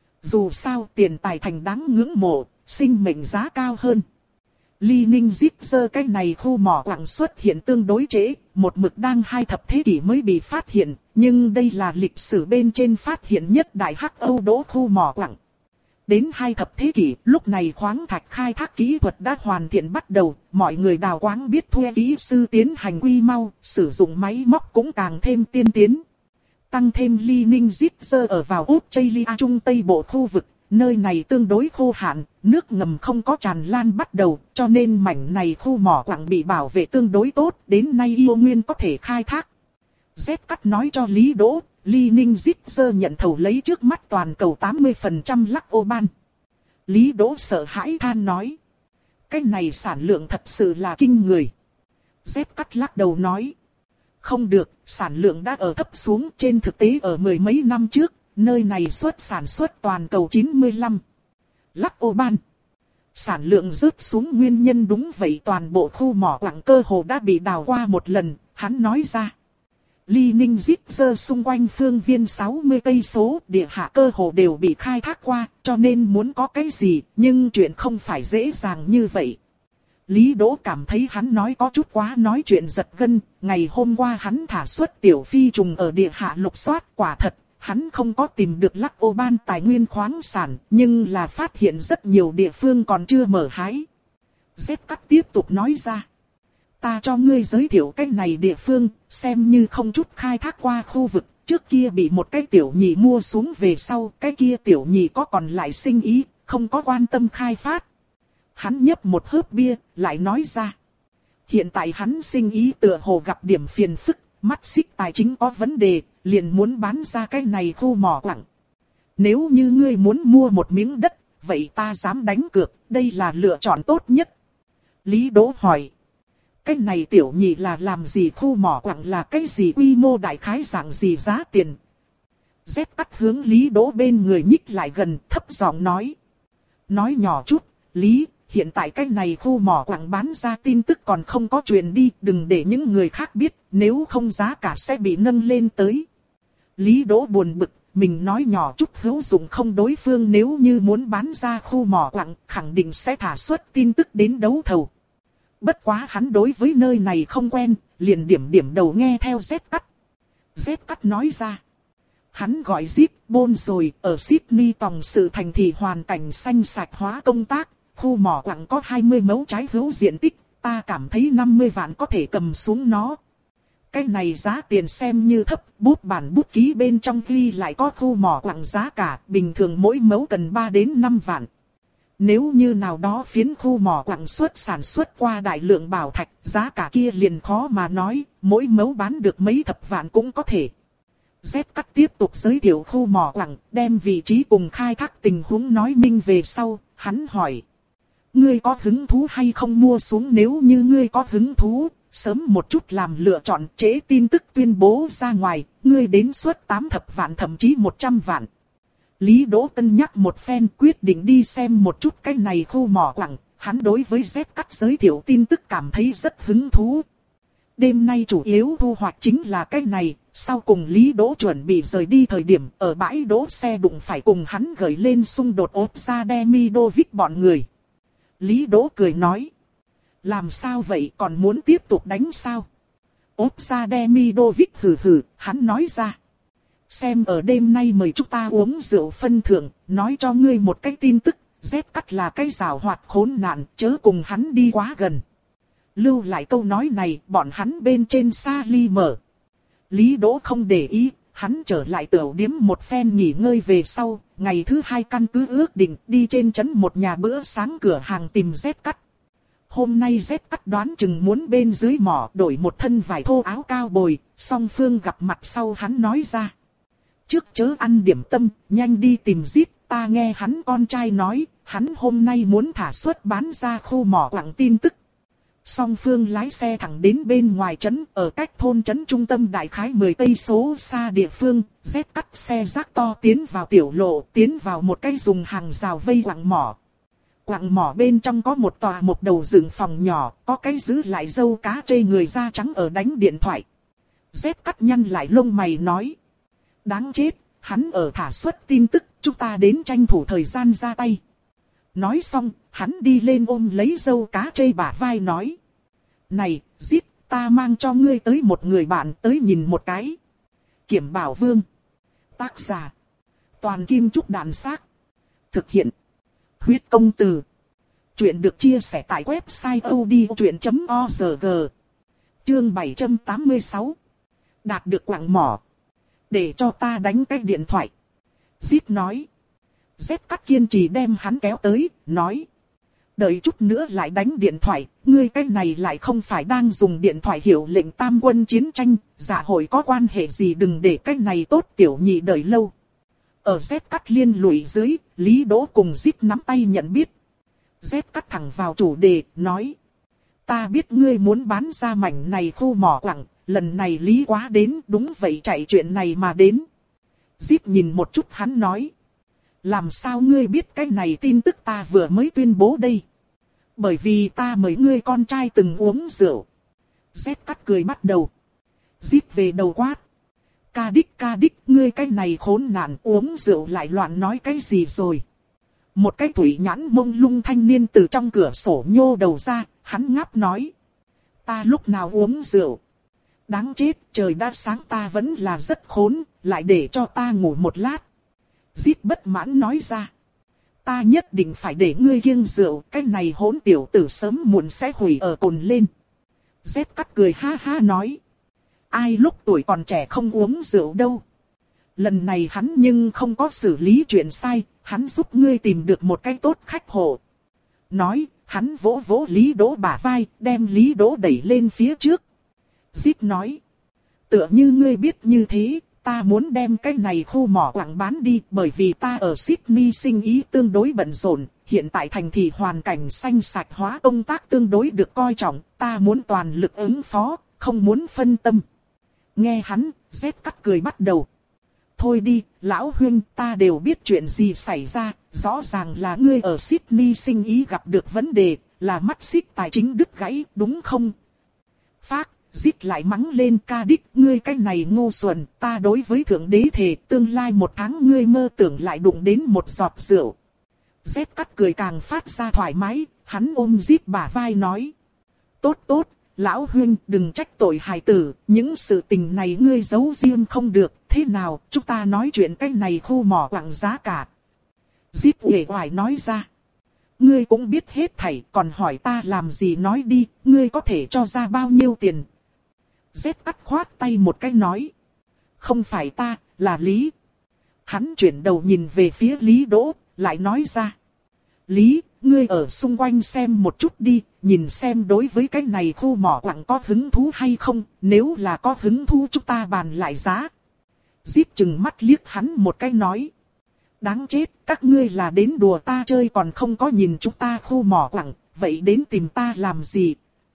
A: Dù sao tiền tài thành đáng ngưỡng mộ, sinh mệnh giá cao hơn. Ly Ninh Zip Dơ cái này khu mỏ quặng xuất hiện tương đối trễ, một mực đang hai thập thế kỷ mới bị phát hiện, nhưng đây là lịch sử bên trên phát hiện nhất đại Hắc Âu đỗ khu mỏ quặng. Đến hai thập thế kỷ, lúc này khoáng thạch khai thác kỹ thuật đã hoàn thiện bắt đầu, mọi người đào quáng biết thuê kỹ sư tiến hành quy mau, sử dụng máy móc cũng càng thêm tiên tiến. Tăng thêm Ly Ninh Zip Dơ ở vào Australia Trung Tây Bộ khu vực, nơi này tương đối khô hạn, nước ngầm không có tràn lan bắt đầu, cho nên mảnh này khu mỏ quặng bị bảo vệ tương đối tốt, đến nay yêu nguyên có thể khai thác. Z cắt nói cho Lý Đỗ, Ly Ninh Zip Dơ nhận thầu lấy trước mắt toàn cầu tám mươi phần trăm Lắc ô ban. Lý Đỗ sợ hãi than nói. Cái này sản lượng thật sự là kinh người. Z cắt lắc đầu nói. Không được, sản lượng đã ở thấp xuống, trên thực tế ở mười mấy năm trước, nơi này xuất sản xuất toàn cầu chín mươi lăm. Lắc ô ban. Sản lượng rớt xuống nguyên nhân đúng vậy, toàn bộ khu mỏ quặng cơ hồ đã bị đào qua một lần, hắn nói ra. Ly Ninh Zip Dơ xung quanh phương viên sáu mươi cây số, địa hạ cơ hồ đều bị khai thác qua, cho nên muốn có cái gì, nhưng chuyện không phải dễ dàng như vậy. Lý Đỗ cảm thấy hắn nói có chút quá nói chuyện giật gân, ngày hôm qua hắn thả xuất tiểu phi trùng ở địa hạ lục soát, quả thật, hắn không có tìm được Lắc ô ban tài nguyên khoáng sản, nhưng là phát hiện rất nhiều địa phương còn chưa mở hái. Z cắt tiếp tục nói ra. Ta cho ngươi giới thiệu cái này địa phương, xem như không chút khai thác qua khu vực, trước kia bị một cái tiểu nhị mua xuống về sau, cái kia tiểu nhị có còn lại sinh ý, không có quan tâm khai phát. Hắn nhấp một hớp bia, lại nói ra. Hiện tại hắn sinh ý tựa hồ gặp điểm phiền phức, mắt xích tài chính có vấn đề, liền muốn bán ra cái này khu mỏ quặng. Nếu như ngươi muốn mua một miếng đất, vậy ta dám đánh cược, đây là lựa chọn tốt nhất. Lý Đỗ hỏi. Cái này tiểu nhị là làm gì, khu mỏ quặng là cái gì, quy mô đại khái dạng gì, giá tiền? Z cắt hướng Lý Đỗ bên người nhích lại gần, thấp giọng nói. Nói nhỏ chút, Lý, hiện tại cái này khu mỏ quặng bán ra tin tức còn không có truyền đi, đừng để những người khác biết, nếu không giá cả sẽ bị nâng lên tới. Lý Đỗ buồn bực, mình nói nhỏ chút hữu dụng không, đối phương nếu như muốn bán ra khu mỏ quặng, khẳng định sẽ thả xuất tin tức đến đấu thầu. Bất quá hắn đối với nơi này không quen, liền điểm điểm đầu nghe theo Z cắt. Z cắt nói ra. Hắn gọi Zip Bôn rồi, ở Sydney tòng sự thành thị hoàn cảnh xanh sạch hóa công tác, khu mỏ quặng có hai mươi mẫu trái hữu diện tích, ta cảm thấy năm mươi vạn có thể cầm xuống nó. Cái này giá tiền xem như thấp, bút bản bút ký bên trong ghi lại có khu mỏ quặng giá cả, bình thường mỗi mẫu cần ba đến năm vạn. Nếu như nào đó phiến khu mỏ quặng xuất sản xuất qua đại lượng bảo thạch, giá cả kia liền khó mà nói, mỗi mẫu bán được mấy thập vạn cũng có thể. Z cắt tiếp tục giới thiệu khu mỏ quặng, đem vị trí cùng khai thác tình huống nói minh về sau, hắn hỏi. Ngươi có hứng thú hay không mua xuống, nếu như ngươi có hứng thú, sớm một chút làm lựa chọn, trễ tin tức tuyên bố ra ngoài, ngươi đến suất tám thập vạn thậm chí một trăm vạn. Lý Đỗ cân nhắc một phen, quyết định đi xem một chút cái này khu mỏ quặng. Hắn đối với Z Cắt giới thiệu tin tức cảm thấy rất hứng thú. Đêm nay chủ yếu thu hoạch chính là cái này. Sau cùng Lý Đỗ chuẩn bị rời đi thời điểm, ở bãi đỗ xe đụng phải cùng hắn gửi lên xung đột ốp ra Demidovic bọn người. Lý Đỗ cười nói. Làm sao vậy, còn muốn tiếp tục đánh sao? Ốp ra Demidovic hừ hừ, hắn nói ra. Xem ở đêm nay mời chúng ta uống rượu phân thưởng, nói cho ngươi một cái tin tức. Z Cắt là cái giàu hoạt khốn nạn, chớ cùng hắn đi quá gần. Lưu lại câu nói này, bọn hắn bên trên xa ly mở. Lý Đỗ không để ý, hắn trở lại tửu điếm một phen nghỉ ngơi về sau, ngày thứ hai căn cứ ước định đi trên trấn một nhà bữa sáng cửa hàng tìm Z Cắt. Hôm nay Z Cắt đoán chừng muốn bên dưới mỏ đổi một thân vải thô áo cao bồi, song phương gặp mặt sau hắn nói ra. Trước chớ ăn điểm tâm, nhanh đi tìm Zip, ta nghe hắn con trai nói, hắn hôm nay muốn thả suất bán ra khu mỏ quặng tin tức. Song phương lái xe thẳng đến bên ngoài trấn, ở cách thôn trấn trung tâm đại khái mười cây số xa địa phương, Z Cắt xe rác to tiến vào tiểu lộ, tiến vào một cái dùng hàng rào vây quặng mỏ. Quặng mỏ bên trong có một tòa một đầu dựng phòng nhỏ, có cái giữ lại dâu cá trê người da trắng ở đánh điện thoại. Z Cắt nhăn lại lông mày nói. Đáng chết, hắn ở thả suất tin tức, chúng ta đến tranh thủ thời gian ra tay. Nói xong, hắn đi lên ôm lấy dâu cá trê bả vai nói. Này, Zip, ta mang cho ngươi tới một người bạn tới nhìn một cái. Kiểm Bảo Vương. Tác giả. Toàn Kim Trúc Đàn Xác. Thực hiện. Huyết Công Từ. Chuyện được chia sẻ tại website odchuyện chấm org. Chương bảy trăm tám mươi sáu. Đạt được quặng mỏ. Để cho ta đánh cái điện thoại. Zip nói. Z Cắt kiên trì đem hắn kéo tới, nói. Đợi chút nữa lại đánh điện thoại, ngươi cái này lại không phải đang dùng điện thoại hiệu lệnh tam quân chiến tranh, dạ hội có quan hệ gì, đừng để cái này tốt tiểu nhị đợi lâu. Ở Z Cắt liên lụy dưới, Lý Đỗ cùng Zip nắm tay nhận biết. Z Cắt thẳng vào chủ đề, nói. Ta biết ngươi muốn bán ra mảnh này khu mỏ quặng, lần này Lý quá đến, đúng vậy, chạy chuyện này mà đến. Zip nhìn một chút hắn nói. Làm sao ngươi biết cái này tin tức ta vừa mới tuyên bố đây? Bởi vì ta mời ngươi con trai từng uống rượu. Z Cắt cười bắt đầu. Zip về đầu quát. Ca đích ca đích, ngươi cái này khốn nạn, uống rượu lại loạn nói cái gì rồi? Một cái thủy nhãn mông lung thanh niên từ trong cửa sổ nhô đầu ra, hắn ngáp nói. Ta lúc nào uống rượu? Đáng chết, trời đã sáng ta vẫn là rất khốn, lại để cho ta ngủ một lát. Zip bất mãn nói ra. Ta nhất định phải để ngươi kiêng rượu, cái này hỗn tiểu tử sớm muộn sẽ hủy ở cồn lên. Z Cắt cười ha ha nói. Ai lúc tuổi còn trẻ không uống rượu đâu. Lần này hắn nhưng không có xử lý chuyện sai, hắn giúp ngươi tìm được một cái tốt khách hộ. Nói, hắn vỗ vỗ Lý Đỗ bả vai, đem Lý Đỗ đẩy lên phía trước. Zip nói. Tựa như ngươi biết như thế. Ta muốn đem cái này khu mỏ quặng bán đi, bởi vì ta ở Sydney sinh ý tương đối bận rộn, hiện tại thành thị hoàn cảnh xanh sạch hóa công tác tương đối được coi trọng, ta muốn toàn lực ứng phó, không muốn phân tâm. Nghe hắn, Z Cắt cười bắt đầu. Thôi đi, lão huynh, ta đều biết chuyện gì xảy ra, rõ ràng là ngươi ở Sydney sinh ý gặp được vấn đề, là mắt xích tài chính đứt gãy, đúng không? Phác. Zip lại mắng lên, ca đích, ngươi cái này ngu xuẩn, ta đối với thượng đế thề, tương lai một tháng ngươi mơ tưởng lại đụng đến một giọt rượu. Z Cắt cười càng phát ra thoải mái, hắn ôm Zip bả vai nói. Tốt tốt, lão huynh, đừng trách tội hài tử, những sự tình này ngươi giấu riêng không được, thế nào, chúng ta nói chuyện cái này khu mỏ quặng giá cả. Zip uể oải nói ra. Ngươi cũng biết hết thảy, còn hỏi ta làm gì, nói đi, ngươi có thể cho ra bao nhiêu tiền? Z Cắt khoát tay một cái nói. Không phải ta, là Lý. Hắn chuyển đầu nhìn về phía Lý Đỗ, lại nói ra. Lý, ngươi ở xung quanh xem một chút đi, nhìn xem đối với cái này khu mỏ quặng có hứng thú hay không, nếu là có hứng thú chúng ta bàn lại giá. Zip chừng mắt liếc hắn một cái nói. Đáng chết, các ngươi là đến đùa ta chơi còn không có nhìn chúng ta khu mỏ quặng, vậy đến tìm ta làm gì?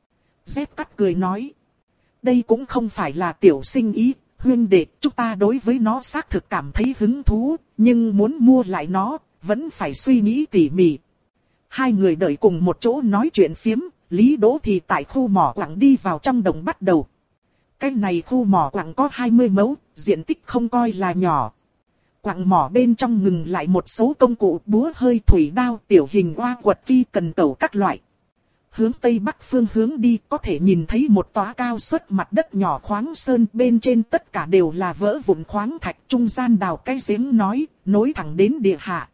A: Dép cắt cười nói. Đây cũng không phải là tiểu sinh ý, huynh đệ, chúng ta đối với nó xác thực cảm thấy hứng thú, nhưng muốn mua lại nó, vẫn phải suy nghĩ tỉ mỉ. Hai người đợi cùng một chỗ nói chuyện phiếm, Lý Đỗ thì tại khu mỏ quặng đi vào trong đồng bắt đầu. Cái này khu mỏ quặng có hai mươi mẫu, diện tích không coi là nhỏ. Quặng mỏ bên trong ngừng lại một số công cụ búa hơi thủy đao, tiểu hình oa quật vi cần cẩu các loại. Hướng tây bắc phương hướng đi có thể nhìn thấy một tòa cao suốt mặt đất nhỏ khoáng sơn, bên trên tất cả đều là vỡ vụn khoáng thạch, trung gian đào cái giếng nói, nối thẳng đến địa hạ.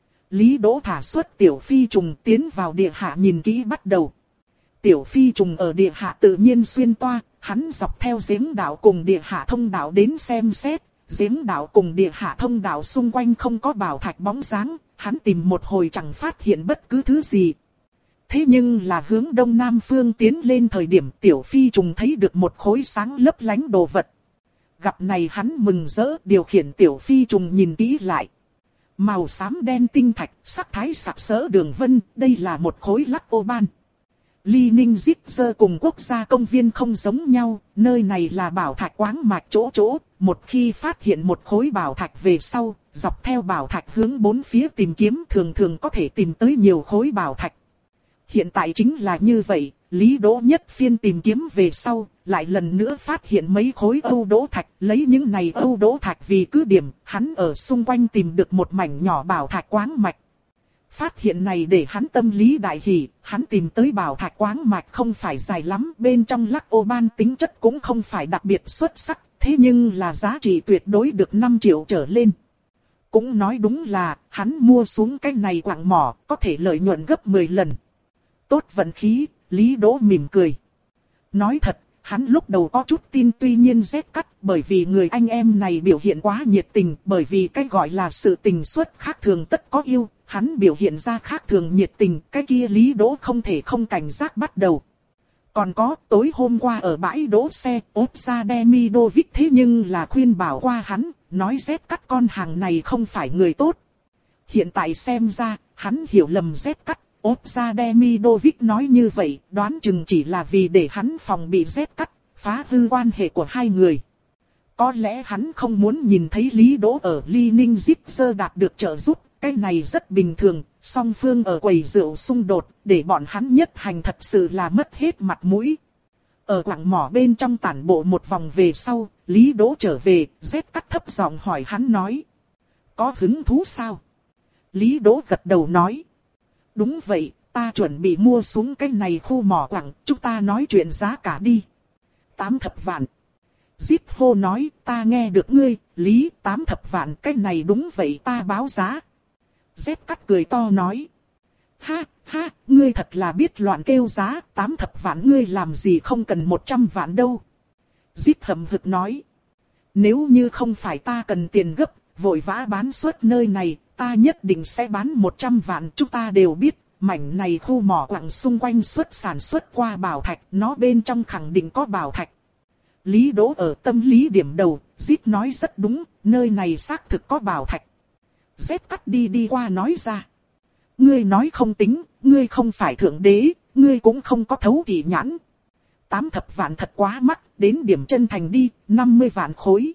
A: Lý Đỗ thả xuất tiểu phi trùng tiến vào địa hạ nhìn kỹ bắt đầu. Tiểu phi trùng ở địa hạ tự nhiên xuyên toa, hắn dọc theo giếng đạo cùng địa hạ thông đạo đến xem xét, giếng đạo cùng địa hạ thông đạo xung quanh không có bảo thạch bóng dáng, hắn tìm một hồi chẳng phát hiện bất cứ thứ gì. Thế nhưng là hướng đông nam phương tiến lên thời điểm tiểu phi trùng thấy được một khối sáng lấp lánh đồ vật. Gặp này hắn mừng rỡ điều khiển tiểu phi trùng nhìn kỹ lại. Màu xám đen tinh thạch, sắc thái sặc sỡ đường vân, đây là một khối lắc ô ban. Ly Ninh Zipzer cùng quốc gia công viên không giống nhau, nơi này là bảo thạch quáng mạch chỗ chỗ, một khi phát hiện một khối bảo thạch về sau, dọc theo bảo thạch hướng bốn phía tìm kiếm thường thường có thể tìm tới nhiều khối bảo thạch. Hiện tại chính là như vậy, Lý Đỗ nhất phiên tìm kiếm về sau, lại lần nữa phát hiện mấy khối âu đỗ thạch, lấy những này âu đỗ thạch vì cứ điểm, hắn ở xung quanh tìm được một mảnh nhỏ bảo thạch quáng mạch. Phát hiện này để hắn tâm lý đại hỉ, hắn tìm tới bảo thạch quáng mạch không phải dài lắm, bên trong lắc ô ban tính chất cũng không phải đặc biệt xuất sắc, thế nhưng là giá trị tuyệt đối được năm triệu trở lên. Cũng nói đúng là, hắn mua xuống cái này quặng mỏ, có thể lợi nhuận gấp mười lần. Tốt vận khí, Lý Đỗ mỉm cười. Nói thật, hắn lúc đầu có chút tin tuy nhiên rét cắt, bởi vì người anh em này biểu hiện quá nhiệt tình, bởi vì cái gọi là sự tình xuất khác thường tất có yêu, hắn biểu hiện ra khác thường nhiệt tình, cái kia Lý Đỗ không thể không cảnh giác bắt đầu. Còn có, tối hôm qua ở bãi đỗ xe, ốp ra Demidovic thế nhưng là khuyên bảo qua hắn, nói rét cắt con hàng này không phải người tốt. Hiện tại xem ra, hắn hiểu lầm rét cắt. Ốp ra Demidovic nói như vậy, đoán chừng chỉ là vì để hắn phòng bị rét cắt, phá hư quan hệ của hai người. Có lẽ hắn không muốn nhìn thấy Lý Đỗ ở Ly Ninh Zipzer đạt được trợ giúp, cái này rất bình thường, song phương ở quầy rượu xung đột, để bọn hắn nhất hành thật sự là mất hết mặt mũi. Ở quặng mỏ bên trong tản bộ một vòng về sau, Lý Đỗ trở về, rét cắt thấp giọng hỏi hắn nói. Có hứng thú sao? Lý Đỗ gật đầu nói. Đúng vậy, ta chuẩn bị mua xuống cái này khu mỏ quặng, chúng ta nói chuyện giá cả đi. Tám thập vạn. Zip hô nói, ta nghe được ngươi, Lý, tám thập vạn, cái này đúng vậy ta báo giá. Zip cắt cười to nói. Ha, ha, ngươi thật là biết loạn kêu giá, tám thập vạn ngươi làm gì không cần một trăm vạn đâu. Zip hậm hực nói. Nếu như không phải ta cần tiền gấp, vội vã bán suốt nơi này, ta nhất định sẽ bán một trăm vạn. Chúng ta đều biết, mảnh này khu mỏ quặng xung quanh xuất sản xuất qua bảo thạch, nó bên trong khẳng định có bảo thạch. Lý Đỗ ở tâm lý điểm đầu, Zip nói rất đúng, nơi này xác thực có bảo thạch. Zip cắt đi đi qua nói ra. Ngươi nói không tính, ngươi không phải thượng đế, ngươi cũng không có thấu thị nhãn. Tám thập vạn thật quá mắc, đến điểm chân thành đi, năm mươi vạn khối.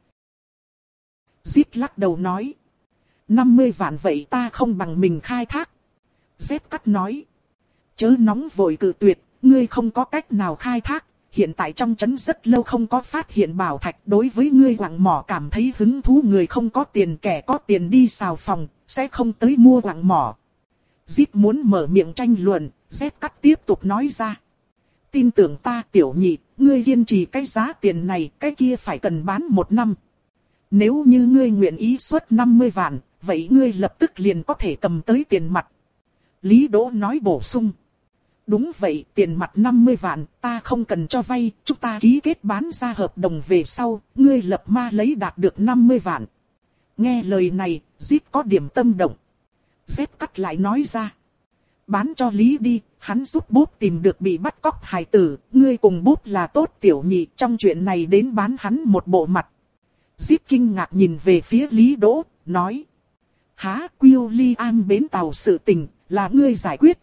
A: Zip lắc đầu nói. năm mươi vạn vậy ta không bằng mình khai thác. Zip cắt nói. Chớ nóng vội cự tuyệt, ngươi không có cách nào khai thác. Hiện tại trong trấn rất lâu không có phát hiện bảo thạch, đối với ngươi quặng mỏ cảm thấy hứng thú, người không có tiền kẻ có tiền đi xào phòng, sẽ không tới mua quặng mỏ. Zip muốn mở miệng tranh luận, Zip cắt tiếp tục nói ra. Tin tưởng ta tiểu nhị, ngươi kiên trì cái giá tiền này, cái kia phải cần bán một năm. Nếu như ngươi nguyện ý xuất năm mươi vạn, vậy ngươi lập tức liền có thể cầm tới tiền mặt. Lý Đỗ nói bổ sung. Đúng vậy, tiền mặt năm mươi vạn, ta không cần cho vay, chúng ta ký kết bán ra hợp đồng về sau, ngươi lập ma lấy đạt được năm mươi vạn. Nghe lời này, Zip có điểm tâm động. Zip cắt lại nói ra. Bán cho Lý đi, hắn giúp Búp tìm được bị bắt cóc hài tử, ngươi cùng Búp là tốt tiểu nhị, trong chuyện này đến bán hắn một bộ mặt. Zip kinh ngạc nhìn về phía Lý Đỗ, nói. Há, William bến tàu sự tình, là ngươi giải quyết.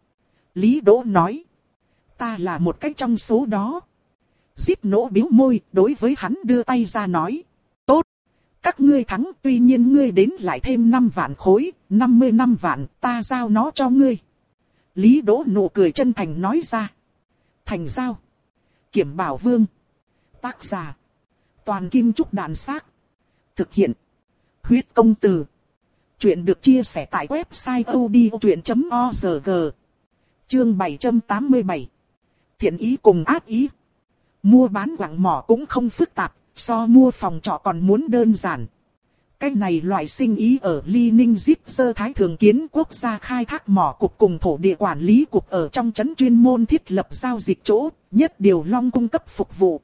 A: Lý Đỗ nói. Ta là một cách trong số đó. Zip nỗ biếu môi, đối với hắn đưa tay ra nói. Tốt. Các ngươi thắng, tuy nhiên ngươi đến lại thêm năm vạn khối, năm mươi năm vạn, ta giao nó cho ngươi. Lý Đỗ nụ cười chân thành nói ra. Thành giao. Kiểm Bảo Vương. Tác giả. Toàn Kim Trúc Đàn Xác. Thực hiện. Huyết Công Từ. Chuyện được chia sẻ tại website odchuyện chấm org. Chương bảy trăm tám mươi bảy. Thiện ý cùng ác ý. Mua bán quặng mỏ cũng không phức tạp, so mua phòng trọ còn muốn đơn giản. Cái này loại sinh ý ở Ly Ninh Zip Sơ Thái Thường kiến quốc gia khai thác mỏ cục cùng thổ địa quản lý cục ở trong trấn chuyên môn thiết lập giao dịch chỗ, nhất điều long cung cấp phục vụ.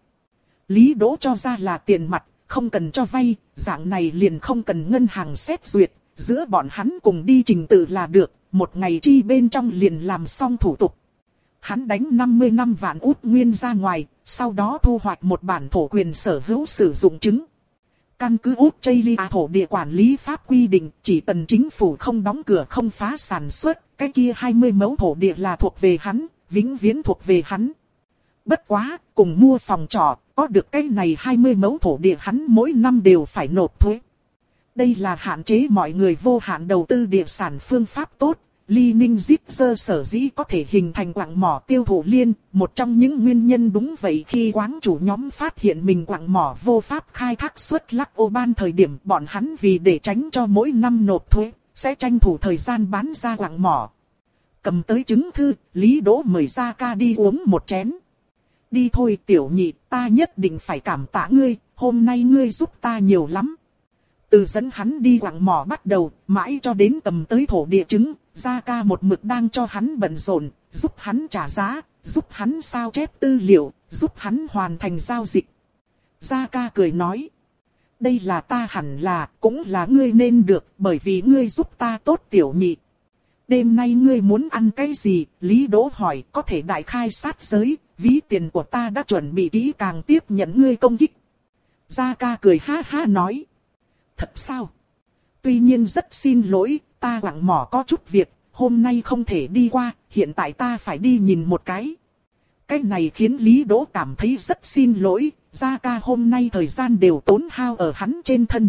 A: Lý Đỗ cho ra là tiền mặt, không cần cho vay, dạng này liền không cần ngân hàng xét duyệt, giữa bọn hắn cùng đi trình tự là được, một ngày chi bên trong liền làm xong thủ tục. Hắn đánh năm mươi năm vạn út nguyên ra ngoài, sau đó thu hoạch một bản thổ quyền sở hữu sử dụng chứng. Căn cứ Australia thổ địa quản lý pháp quy định, chỉ cần chính phủ không đóng cửa không phá sản xuất, cái kia hai mươi mẫu thổ địa là thuộc về hắn, vĩnh viễn thuộc về hắn. Bất quá, cùng mua phòng trọ, có được cái này hai mươi mẫu thổ địa hắn mỗi năm đều phải nộp thuế. Đây là hạn chế mọi người vô hạn đầu tư địa sản phương pháp tốt. Ly Ninh Zip Sơ sở dĩ có thể hình thành quặng mỏ tiêu thụ liên, một trong những nguyên nhân đúng vậy khi quáng chủ nhóm phát hiện mình quặng mỏ vô pháp khai thác suất lắc ô ban thời điểm bọn hắn vì để tránh cho mỗi năm nộp thuế, sẽ tranh thủ thời gian bán ra quặng mỏ. Cầm tới chứng thư, Lý Đỗ mời Gia Ca đi uống một chén. Đi thôi tiểu nhị, ta nhất định phải cảm tạ ngươi, hôm nay ngươi giúp ta nhiều lắm. Từ dẫn hắn đi quặng mỏ bắt đầu, mãi cho đến cầm tới thổ địa chứng, Gia Ca một mực đang cho hắn bận rộn, giúp hắn trả giá, giúp hắn sao chép tư liệu, giúp hắn hoàn thành giao dịch. Gia Ca cười nói, đây là ta hẳn là, cũng là ngươi nên được, bởi vì ngươi giúp ta tốt tiểu nhị. Đêm nay ngươi muốn ăn cái gì? Lý Đỗ hỏi, có thể đại khai sát giới, ví tiền của ta đã chuẩn bị kỹ càng tiếp nhận ngươi công kích. Gia Ca cười ha ha nói, thật sao? Tuy nhiên rất xin lỗi, ta quặng mỏ có chút việc, hôm nay không thể đi qua, hiện tại ta phải đi nhìn một cái. Cái này khiến Lý Đỗ cảm thấy rất xin lỗi, Gia Ca hôm nay thời gian đều tốn hao ở hắn trên thân.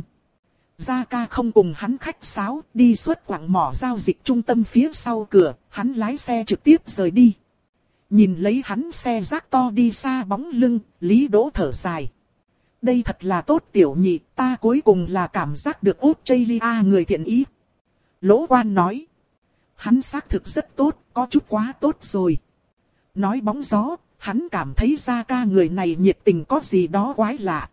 A: Gia Ca không cùng hắn khách sáo, đi suốt quặng mỏ giao dịch trung tâm phía sau cửa, hắn lái xe trực tiếp rời đi. Nhìn lấy hắn xe rác to đi xa bóng lưng, Lý Đỗ thở dài. Đây thật là tốt tiểu nhị, ta cuối cùng là cảm giác được Australia người thiện ý. Lỗ Quan nói. Hắn xác thực rất tốt, có chút quá tốt rồi. Nói bóng gió, hắn cảm thấy Gia Ca người này nhiệt tình có gì đó quái lạ.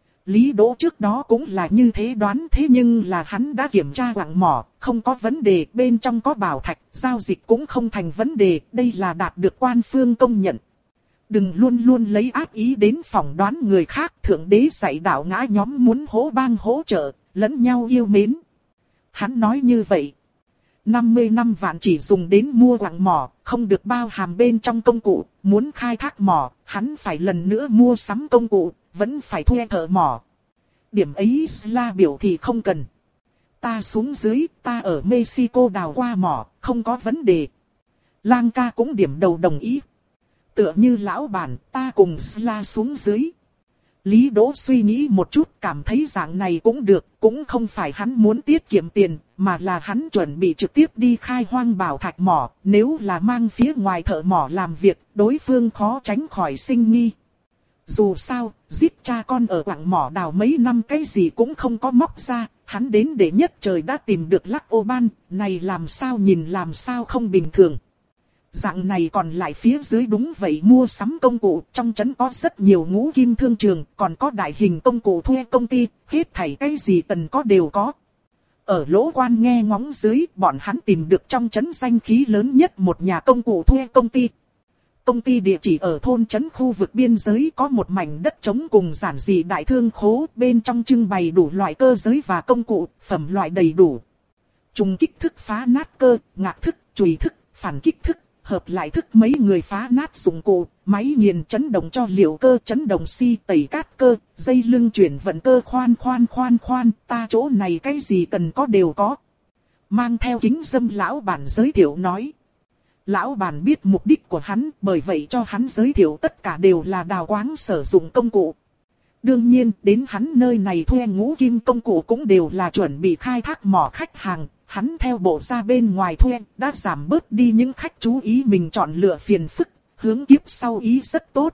A: Lý Đỗ trước đó cũng là như thế đoán, thế nhưng là hắn đã kiểm tra quặng mỏ, không có vấn đề, bên trong có bảo thạch, giao dịch cũng không thành vấn đề, đây là đạt được quan phương công nhận. Đừng luôn luôn lấy ác ý đến phỏng đoán người khác, thượng đế dạy đạo ngã nhóm muốn hỗ bang hỗ trợ, lẫn nhau yêu mến. Hắn nói như vậy. năm mươi năm vạn chỉ dùng đến mua quặng mỏ, không được bao hàm bên trong công cụ, muốn khai thác mỏ, hắn phải lần nữa mua sắm công cụ, vẫn phải thuê thợ mỏ. Điểm ấy là biểu thì không cần. Ta xuống dưới, ta ở Mexico đào qua mỏ, không có vấn đề. Lang ca cũng điểm đầu đồng ý. Tựa như lão bản, ta cùng Sla xuống dưới. Lý Đỗ suy nghĩ một chút, cảm thấy dạng này cũng được, cũng không phải hắn muốn tiết kiệm tiền, mà là hắn chuẩn bị trực tiếp đi khai hoang bảo thạch mỏ, nếu là mang phía ngoài thợ mỏ làm việc, đối phương khó tránh khỏi sinh nghi. Dù sao, giết cha con ở quặng mỏ đào mấy năm cái gì cũng không có móc ra, hắn đến để nhất trời đã tìm được lắc ô ban, này làm sao nhìn làm sao không bình thường. Dạng này còn lại phía dưới đúng vậy mua sắm công cụ, trong trấn có rất nhiều ngũ kim thương trường, còn có đại hình công cụ thuê công ty, hết thảy cái gì cần có đều có. Ở Lỗ Quan nghe ngóng dưới, bọn hắn tìm được trong trấn danh khí lớn nhất một nhà công cụ thuê công ty. Công ty địa chỉ ở thôn trấn khu vực biên giới, có một mảnh đất trống cùng giản dị đại thương khố, bên trong trưng bày đủ loại cơ giới và công cụ, phẩm loại đầy đủ. Trùng kích thức phá nát cơ, ngạc thức, chùy thức, phản kích thức, hợp lại thức mấy người phá nát dụng cụ, máy nghiền chấn động cho liệu cơ, chấn động si tẩy cát cơ, dây lưng chuyển vận cơ, khoan khoan khoan khoan, ta chỗ này cái gì cần có đều có. mang theo kính dâm lão bản giới thiệu nói. Lão bản biết mục đích của hắn, bởi vậy cho hắn giới thiệu tất cả đều là đào quáng sử dụng công cụ. Đương nhiên, đến hắn nơi này thuê ngũ kim công cụ cũng đều là chuẩn bị khai thác mỏ khách hàng. Hắn theo bộ ra bên ngoài thuê, đã giảm bớt đi những khách chú ý mình chọn lựa phiền phức, hướng kiếp sau ý rất tốt.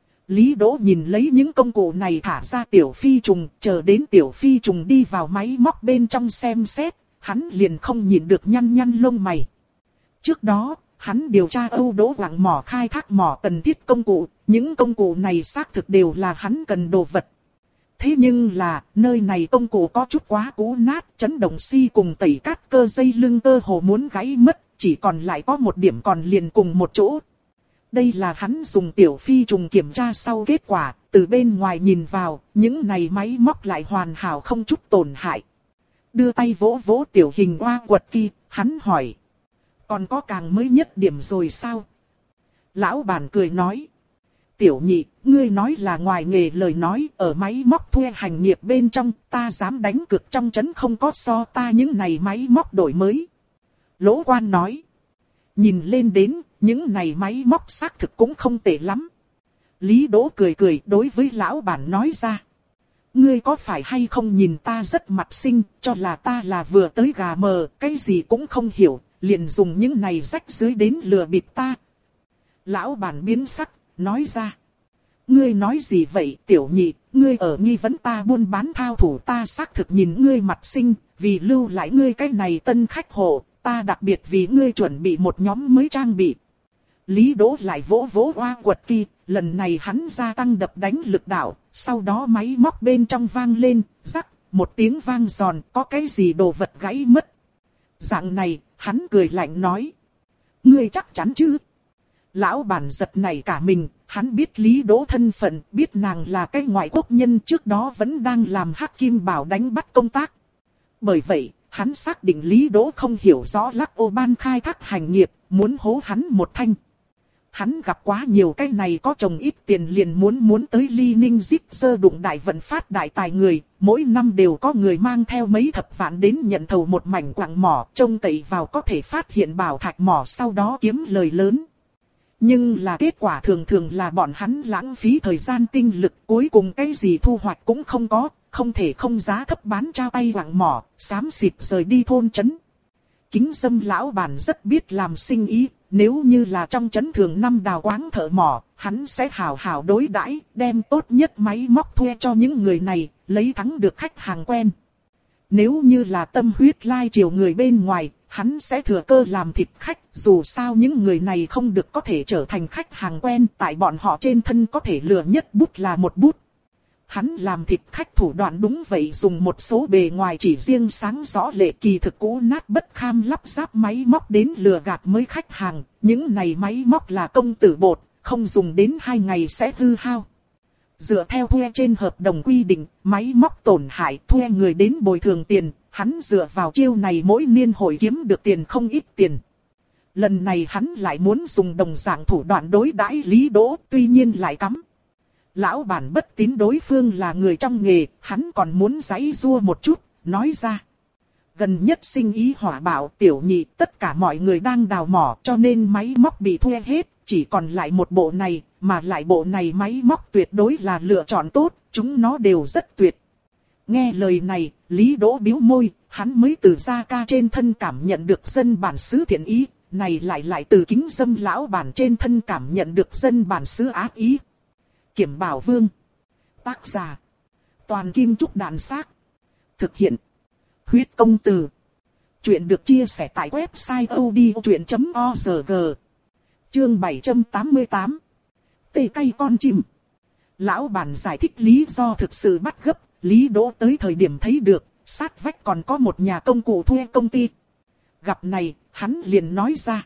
A: Lý Đỗ nhìn lấy những công cụ này thả ra tiểu phi trùng, chờ đến tiểu phi trùng đi vào máy móc bên trong xem xét, hắn liền không nhìn được nhăn nhăn lông mày. Trước đó, hắn điều tra Âu Đỗ quặng mỏ khai thác mỏ cần thiết công cụ, những công cụ này xác thực đều là hắn cần đồ vật. Thế nhưng là, nơi này công cụ có chút quá cũ nát, chấn động si cùng tẩy cát cơ dây lưng cơ hồ muốn gãy mất, chỉ còn lại có một điểm còn liền cùng một chỗ. Đây là hắn dùng tiểu phi trùng kiểm tra sau kết quả, từ bên ngoài nhìn vào, những này máy móc lại hoàn hảo không chút tổn hại. Đưa tay vỗ vỗ tiểu hình oa quật kia, hắn hỏi. Còn có càng mới nhất điểm rồi sao? Lão bản cười nói. Tiểu nhị, ngươi nói là ngoài nghề lời nói, ở máy móc thuê hành nghiệp bên trong, ta dám đánh cược trong trấn không có so ta những này máy móc đổi mới. Lỗ quan nói. Nhìn lên đến, những này máy móc xác thực cũng không tệ lắm. Lý Đỗ cười cười đối với lão bản nói ra. Ngươi có phải hay không nhìn ta rất mặt xinh, cho là ta là vừa tới gà mờ, cái gì cũng không hiểu, liền dùng những này rách dưới đến lừa bịp ta. Lão bản biến sắc, nói ra. Ngươi nói gì vậy tiểu nhị, ngươi ở nghi vấn ta buôn bán thao thủ, ta xác thực nhìn ngươi mặt xinh, vì lưu lại ngươi cái này tân khách hộ, ta đặc biệt vì ngươi chuẩn bị một nhóm mới trang bị. Lý Đỗ lại vỗ vỗ oa quật kia, lần này hắn gia tăng đập đánh lực đạo, sau đó máy móc bên trong vang lên, rắc, một tiếng vang giòn, có cái gì đồ vật gãy mất. Dạng này, hắn cười lạnh nói. Ngươi chắc chắn chứ? Lão bản giật nảy cả mình, hắn biết Lý Đỗ thân phận, biết nàng là cái ngoại quốc nhân trước đó vẫn đang làm hắc kim bảo đánh bắt công tác. Bởi vậy, hắn xác định Lý Đỗ không hiểu rõ lắc ô ban khai thác hành nghiệp, muốn hố hắn một thanh. Hắn gặp quá nhiều cái này có chồng ít tiền liền muốn muốn tới Ly Ninh Zip sơ đụng đại vận phát đại tài người, mỗi năm đều có người mang theo mấy thập vạn đến nhận thầu một mảnh quặng mỏ, trông cậy vào có thể phát hiện bảo thạch mỏ sau đó kiếm lời lớn. Nhưng là kết quả thường thường là bọn hắn lãng phí thời gian tinh lực, cuối cùng cái gì thu hoạch cũng không có, không thể không giá thấp bán trao tay quặng mỏ, xám xịt rời đi thôn trấn. Kính dâm lão bản rất biết làm sinh ý, nếu như là trong trấn thường năm đào quáng thợ mỏ, hắn sẽ hào hào đối đãi, đem tốt nhất máy móc thuê cho những người này, lấy thắng được khách hàng quen. Nếu như là tâm huyết lai chiều người bên ngoài, hắn sẽ thừa cơ làm thịt khách, dù sao những người này không được có thể trở thành khách hàng quen, tại bọn họ trên thân có thể lừa nhất bút là một bút. Hắn làm thịt khách thủ đoạn đúng vậy, dùng một số bề ngoài chỉ riêng sáng rõ lệ kỳ thực cũ nát bất kham lắp ráp máy móc đến lừa gạt mới khách hàng, những này máy móc là công tử bột, không dùng đến hai ngày sẽ hư hao. Dựa theo thuê trên hợp đồng quy định, máy móc tổn hại thuê người đến bồi thường tiền, hắn dựa vào chiêu này mỗi niên hồi kiếm được tiền không ít tiền. Lần này hắn lại muốn dùng đồng dạng thủ đoạn đối đãi Lý Đỗ, tuy nhiên lại cắm. Lão bản bất tín đối phương là người trong nghề, hắn còn muốn giãy giụa một chút, nói ra. Gần nhất sinh ý hỏa bạo, tiểu nhị, tất cả mọi người đang đào mỏ cho nên máy móc bị thuê hết, chỉ còn lại một bộ này, mà lại bộ này máy móc tuyệt đối là lựa chọn tốt, chúng nó đều rất tuyệt. Nghe lời này, Lý Đỗ bĩu môi, hắn mới từ Gia Ca trên thân cảm nhận được dân bản xứ thiện ý, này lại lại từ kính dâm lão bản trên thân cảm nhận được dân bản xứ ác ý. Kiểm Bảo Vương. Tác giả. Toàn Kim Trúc Đàn Xác. Thực hiện. Huyết Công Từ. Chuyện được chia sẻ tại website odchuyện chấm org. Chương bảy trăm tám mươi tám. Tê cay con chim. Lão bản giải thích lý do thực sự bắt gấp, Lý Đỗ tới thời điểm thấy được, sát vách còn có một nhà công cụ thuê công ty. Gặp này, hắn liền nói ra.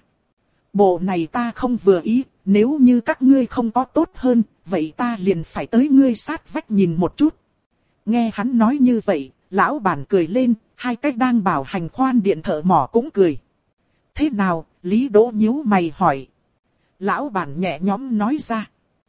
A: Bộ này ta không vừa ý, nếu như các ngươi không có tốt hơn, vậy ta liền phải tới ngươi sát vách nhìn một chút. Nghe hắn nói như vậy, lão bản cười lên, hai cái đang bảo hành khoan điện thợ mỏ cũng cười. Thế nào, Lý Đỗ nhíu mày hỏi. Lão bản nhẹ nhõm nói ra.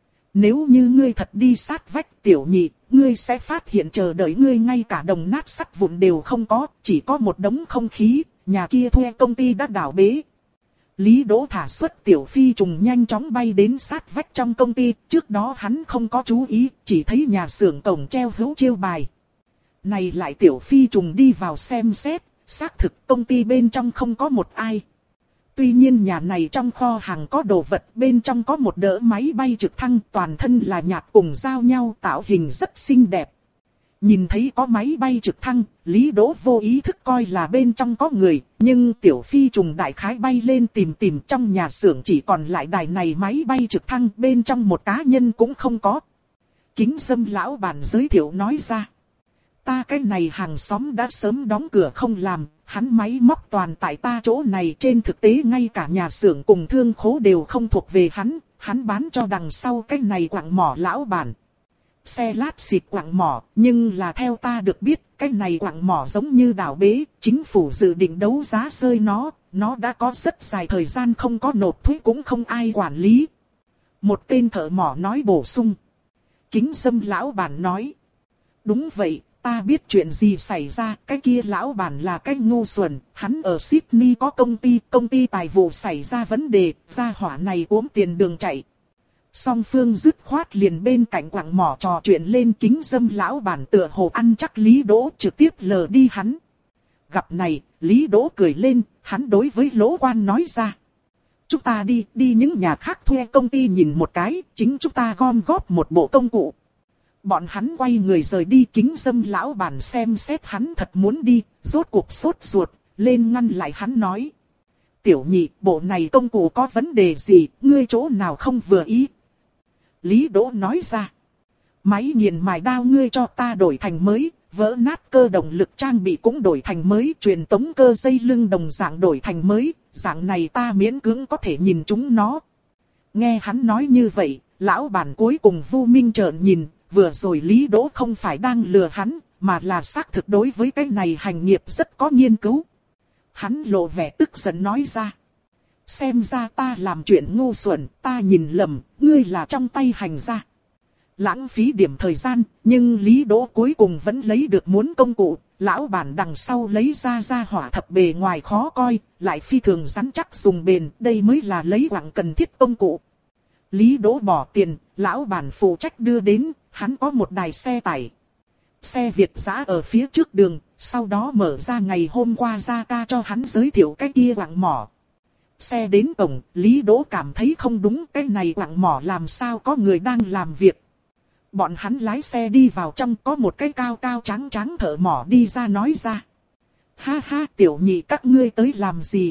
A: Nếu như ngươi thật đi sát vách tiểu nhị, ngươi sẽ phát hiện chờ đợi ngươi ngay cả đồng nát sắt vụn đều không có, chỉ có một đống không khí, nhà kia thuê công ty đã đảo bế. Lý Đỗ thả xuất tiểu phi trùng nhanh chóng bay đến sát vách trong công ty, trước đó hắn không có chú ý, chỉ thấy nhà xưởng cổng treo hữu chiêu bài. Này lại tiểu phi trùng đi vào xem xét, xác thực công ty bên trong không có một ai. Tuy nhiên nhà này trong kho hàng có đồ vật, bên trong có một đỡ máy bay trực thăng, toàn thân là nhạt cùng giao nhau, tạo hình rất xinh đẹp. Nhìn thấy có máy bay trực thăng, Lý Đỗ vô ý thức coi là bên trong có người, nhưng tiểu phi trùng đại khái bay lên tìm tìm trong nhà xưởng chỉ còn lại đài này máy bay trực thăng, bên trong một cá nhân cũng không có. Kính Dâm lão bản giới thiệu nói ra. Ta cái này hàng xóm đã sớm đóng cửa không làm, hắn máy móc toàn tại ta chỗ này, trên thực tế ngay cả nhà xưởng cùng thương khố đều không thuộc về hắn, hắn bán cho đằng sau cái này quặng mỏ lão bản. Xe lát xịt quặng mỏ, nhưng là theo ta được biết, cái này quặng mỏ giống như đảo bế, chính phủ dự định đấu giá rơi nó, nó đã có rất dài thời gian không có nộp thuế cũng không ai quản lý. Một tên thợ mỏ nói bổ sung. Kính Dâm lão bản nói. Đúng vậy, ta biết chuyện gì xảy ra, cái kia lão bản là cái ngu xuẩn, hắn ở Sydney có công ty, công ty tài vụ xảy ra vấn đề, gia hỏa này uống tiền đường chạy. Song phương dứt khoát liền bên cạnh quặng mỏ trò chuyện lên. Kính Dâm lão bản tựa hồ ăn chắc Lý Đỗ, trực tiếp lờ đi hắn. Gặp này, Lý Đỗ cười lên, hắn đối với Lỗ Quan nói ra. Chúng ta đi, đi những nhà khác thuê công ty nhìn một cái, chính chúng ta gom góp một bộ công cụ. Bọn hắn quay người rời đi. Kính Dâm lão bản xem xét hắn thật muốn đi, rốt cuộc sốt ruột, lên ngăn lại hắn nói. Tiểu nhị, bộ này công cụ có vấn đề gì, ngươi chỗ nào không vừa ý? Lý Đỗ nói ra. Máy nghiền mài đao ngươi cho ta đổi thành mới, vỡ nát cơ động lực trang bị cũng đổi thành mới, truyền tống cơ dây lưng đồng dạng đổi thành mới, dạng này ta miễn cưỡng có thể nhìn chúng nó. Nghe hắn nói như vậy, lão bản cuối cùng vu minh trợn nhìn, vừa rồi Lý Đỗ không phải đang lừa hắn, mà là xác thực đối với cái này hành nghiệp rất có nghiên cứu. Hắn lộ vẻ tức giận nói ra. Xem ra ta làm chuyện ngu xuẩn, ta nhìn lầm, ngươi là trong tay hành gia. Lãng phí điểm thời gian, nhưng Lý Đỗ cuối cùng vẫn lấy được muốn công cụ. Lão bản đằng sau lấy ra ra hỏa thập bề ngoài khó coi, lại phi thường rắn chắc dùng bền, đây mới là lấy quặng cần thiết công cụ. Lý Đỗ bỏ tiền, lão bản phụ trách đưa đến, hắn có một đài xe tải. Xe Việt dã ở phía trước đường, sau đó mở ra ngày hôm qua Gia Ca cho hắn giới thiệu cái kia quặng mỏ. Xe đến cổng, Lý Đỗ cảm thấy không đúng, cái này quặng mỏ làm sao có người đang làm việc. Bọn hắn lái xe đi vào trong, có một cái cao cao trắng trắng thợ mỏ đi ra nói ra. Ha ha, tiểu nhị các ngươi tới làm gì?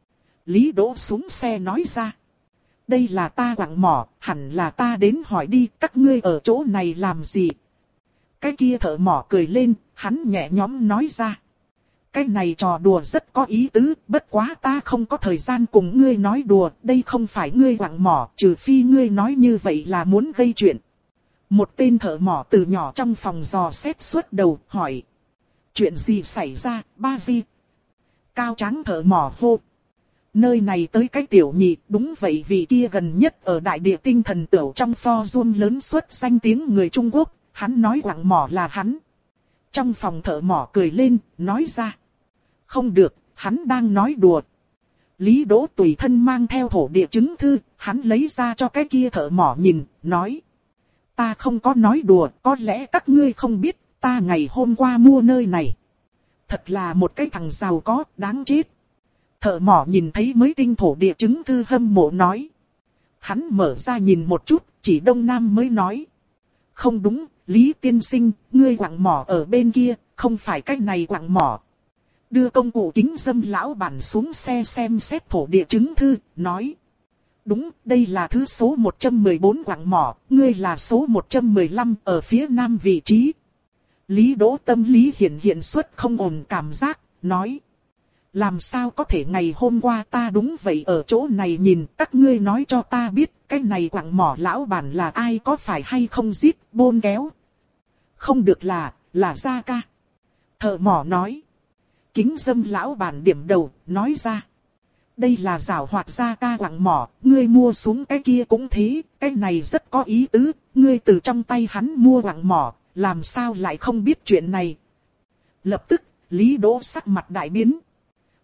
A: Lý Đỗ xuống xe nói ra. Đây là ta quặng mỏ, hẳn là ta đến hỏi đi, các ngươi ở chỗ này làm gì? Cái kia thợ mỏ cười lên, hắn nhẹ nhõm nói ra. Cái này trò đùa rất có ý tứ, bất quá ta không có thời gian cùng ngươi nói đùa, đây không phải ngươi quặng mỏ, trừ phi ngươi nói như vậy là muốn gây chuyện. Một tên thợ mỏ từ nhỏ trong phòng dò xét suốt đầu, hỏi. Chuyện gì xảy ra, ba vi? Cao trắng thợ mỏ hô. Nơi này tới cái tiểu nhị, đúng vậy, vì kia gần nhất ở đại địa tinh thần tửu trong forum lớn xuất danh tiếng người Trung Quốc, hắn nói quặng mỏ là hắn. Trong phòng thợ mỏ cười lên, nói ra. Không được, hắn đang nói đùa. Lý Đỗ tùy thân mang theo thổ địa chứng thư, hắn lấy ra cho cái kia thợ mỏ nhìn, nói. Ta không có nói đùa, có lẽ các ngươi không biết, ta ngày hôm qua mua nơi này. Thật là một cái thằng giàu có, đáng chết. Thợ mỏ nhìn thấy mới tinh thổ địa chứng thư hâm mộ nói. Hắn mở ra nhìn một chút, chỉ Đông Nam mới nói. Không đúng, Lý tiên sinh, ngươi quặng mỏ ở bên kia, không phải cái này quặng mỏ. Đưa công cụ. Kính Dâm lão bản xuống xe xem xét thổ địa chứng thư, nói. Đúng, đây là thứ số một trăm mười bốn quặng mỏ, ngươi là số một trăm mười lăm ở phía nam vị trí. Lý Đỗ tâm lý hiện hiện xuất không ổn cảm giác, nói. Làm sao có thể, ngày hôm qua ta đúng vậy ở chỗ này nhìn, các ngươi nói cho ta biết, cái này quặng mỏ lão bản là ai, có phải hay không giết, bôn kéo. Không được là, là Gia Ca. Thợ mỏ nói. Kính Dâm lão bản điểm đầu, nói ra. Đây là giảo hoạt Gia Ca quặng mỏ, ngươi mua xuống cái kia cũng thế, cái này rất có ý tứ, ngươi từ trong tay hắn mua quặng mỏ, làm sao lại không biết chuyện này. Lập tức, Lý Đỗ sắc mặt đại biến.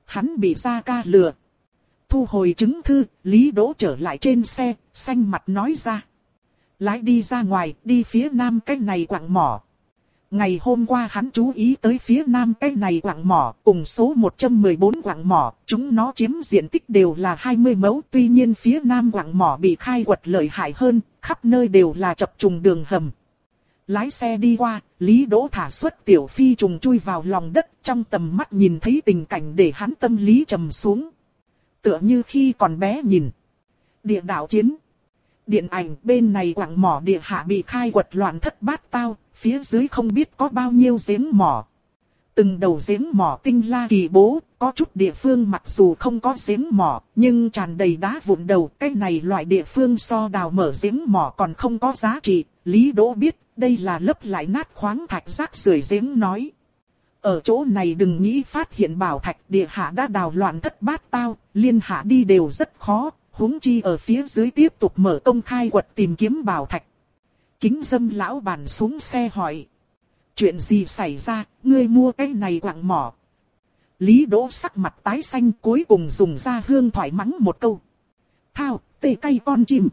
A: hắn bị Gia Ca lừa. Thu hồi chứng thư, Lý Đỗ trở lại trên xe, xanh mặt nói ra. Lái đi ra ngoài, đi phía nam cái này quặng mỏ. Ngày hôm qua hắn chú ý tới phía nam cái này quặng mỏ, cùng số một trăm mười bốn quặng mỏ, chúng nó chiếm diện tích đều là hai mươi mẫu. Tuy nhiên phía nam quặng mỏ bị khai quật lợi hại hơn, khắp nơi đều là chập trùng đường hầm. Lái xe đi qua, Lý Đỗ thả xuất tiểu phi trùng chui vào lòng đất, trong tầm mắt nhìn thấy tình cảnh để hắn tâm lý trầm xuống. Tựa như khi còn bé nhìn địa đạo chiến. Điện ảnh bên này quặng mỏ địa hạ bị khai quật loạn thất bát tao, phía dưới không biết có bao nhiêu giếng mỏ. Từng đầu giếng mỏ tinh la kỳ bố, có chút địa phương mặc dù không có giếng mỏ, nhưng tràn đầy đá vụn đầu. Cái này loại địa phương so đào mở giếng mỏ còn không có giá trị. Lý Đỗ biết, đây là lấp lại nát khoáng thạch rác rưởi giếng nói. Ở chỗ này đừng nghĩ phát hiện bảo thạch, địa hạ đã đào loạn thất bát tao, liên hạ đi đều rất khó, huống chi ở phía dưới tiếp tục mở công khai quật tìm kiếm bảo thạch. Kính Dâm lão bản xuống xe hỏi. Chuyện gì xảy ra, ngươi mua cái này quặng mỏ? Lý Đỗ sắc mặt tái xanh, cuối cùng dùng ra hương thoại mắng một câu. Thao, tê cay con chim.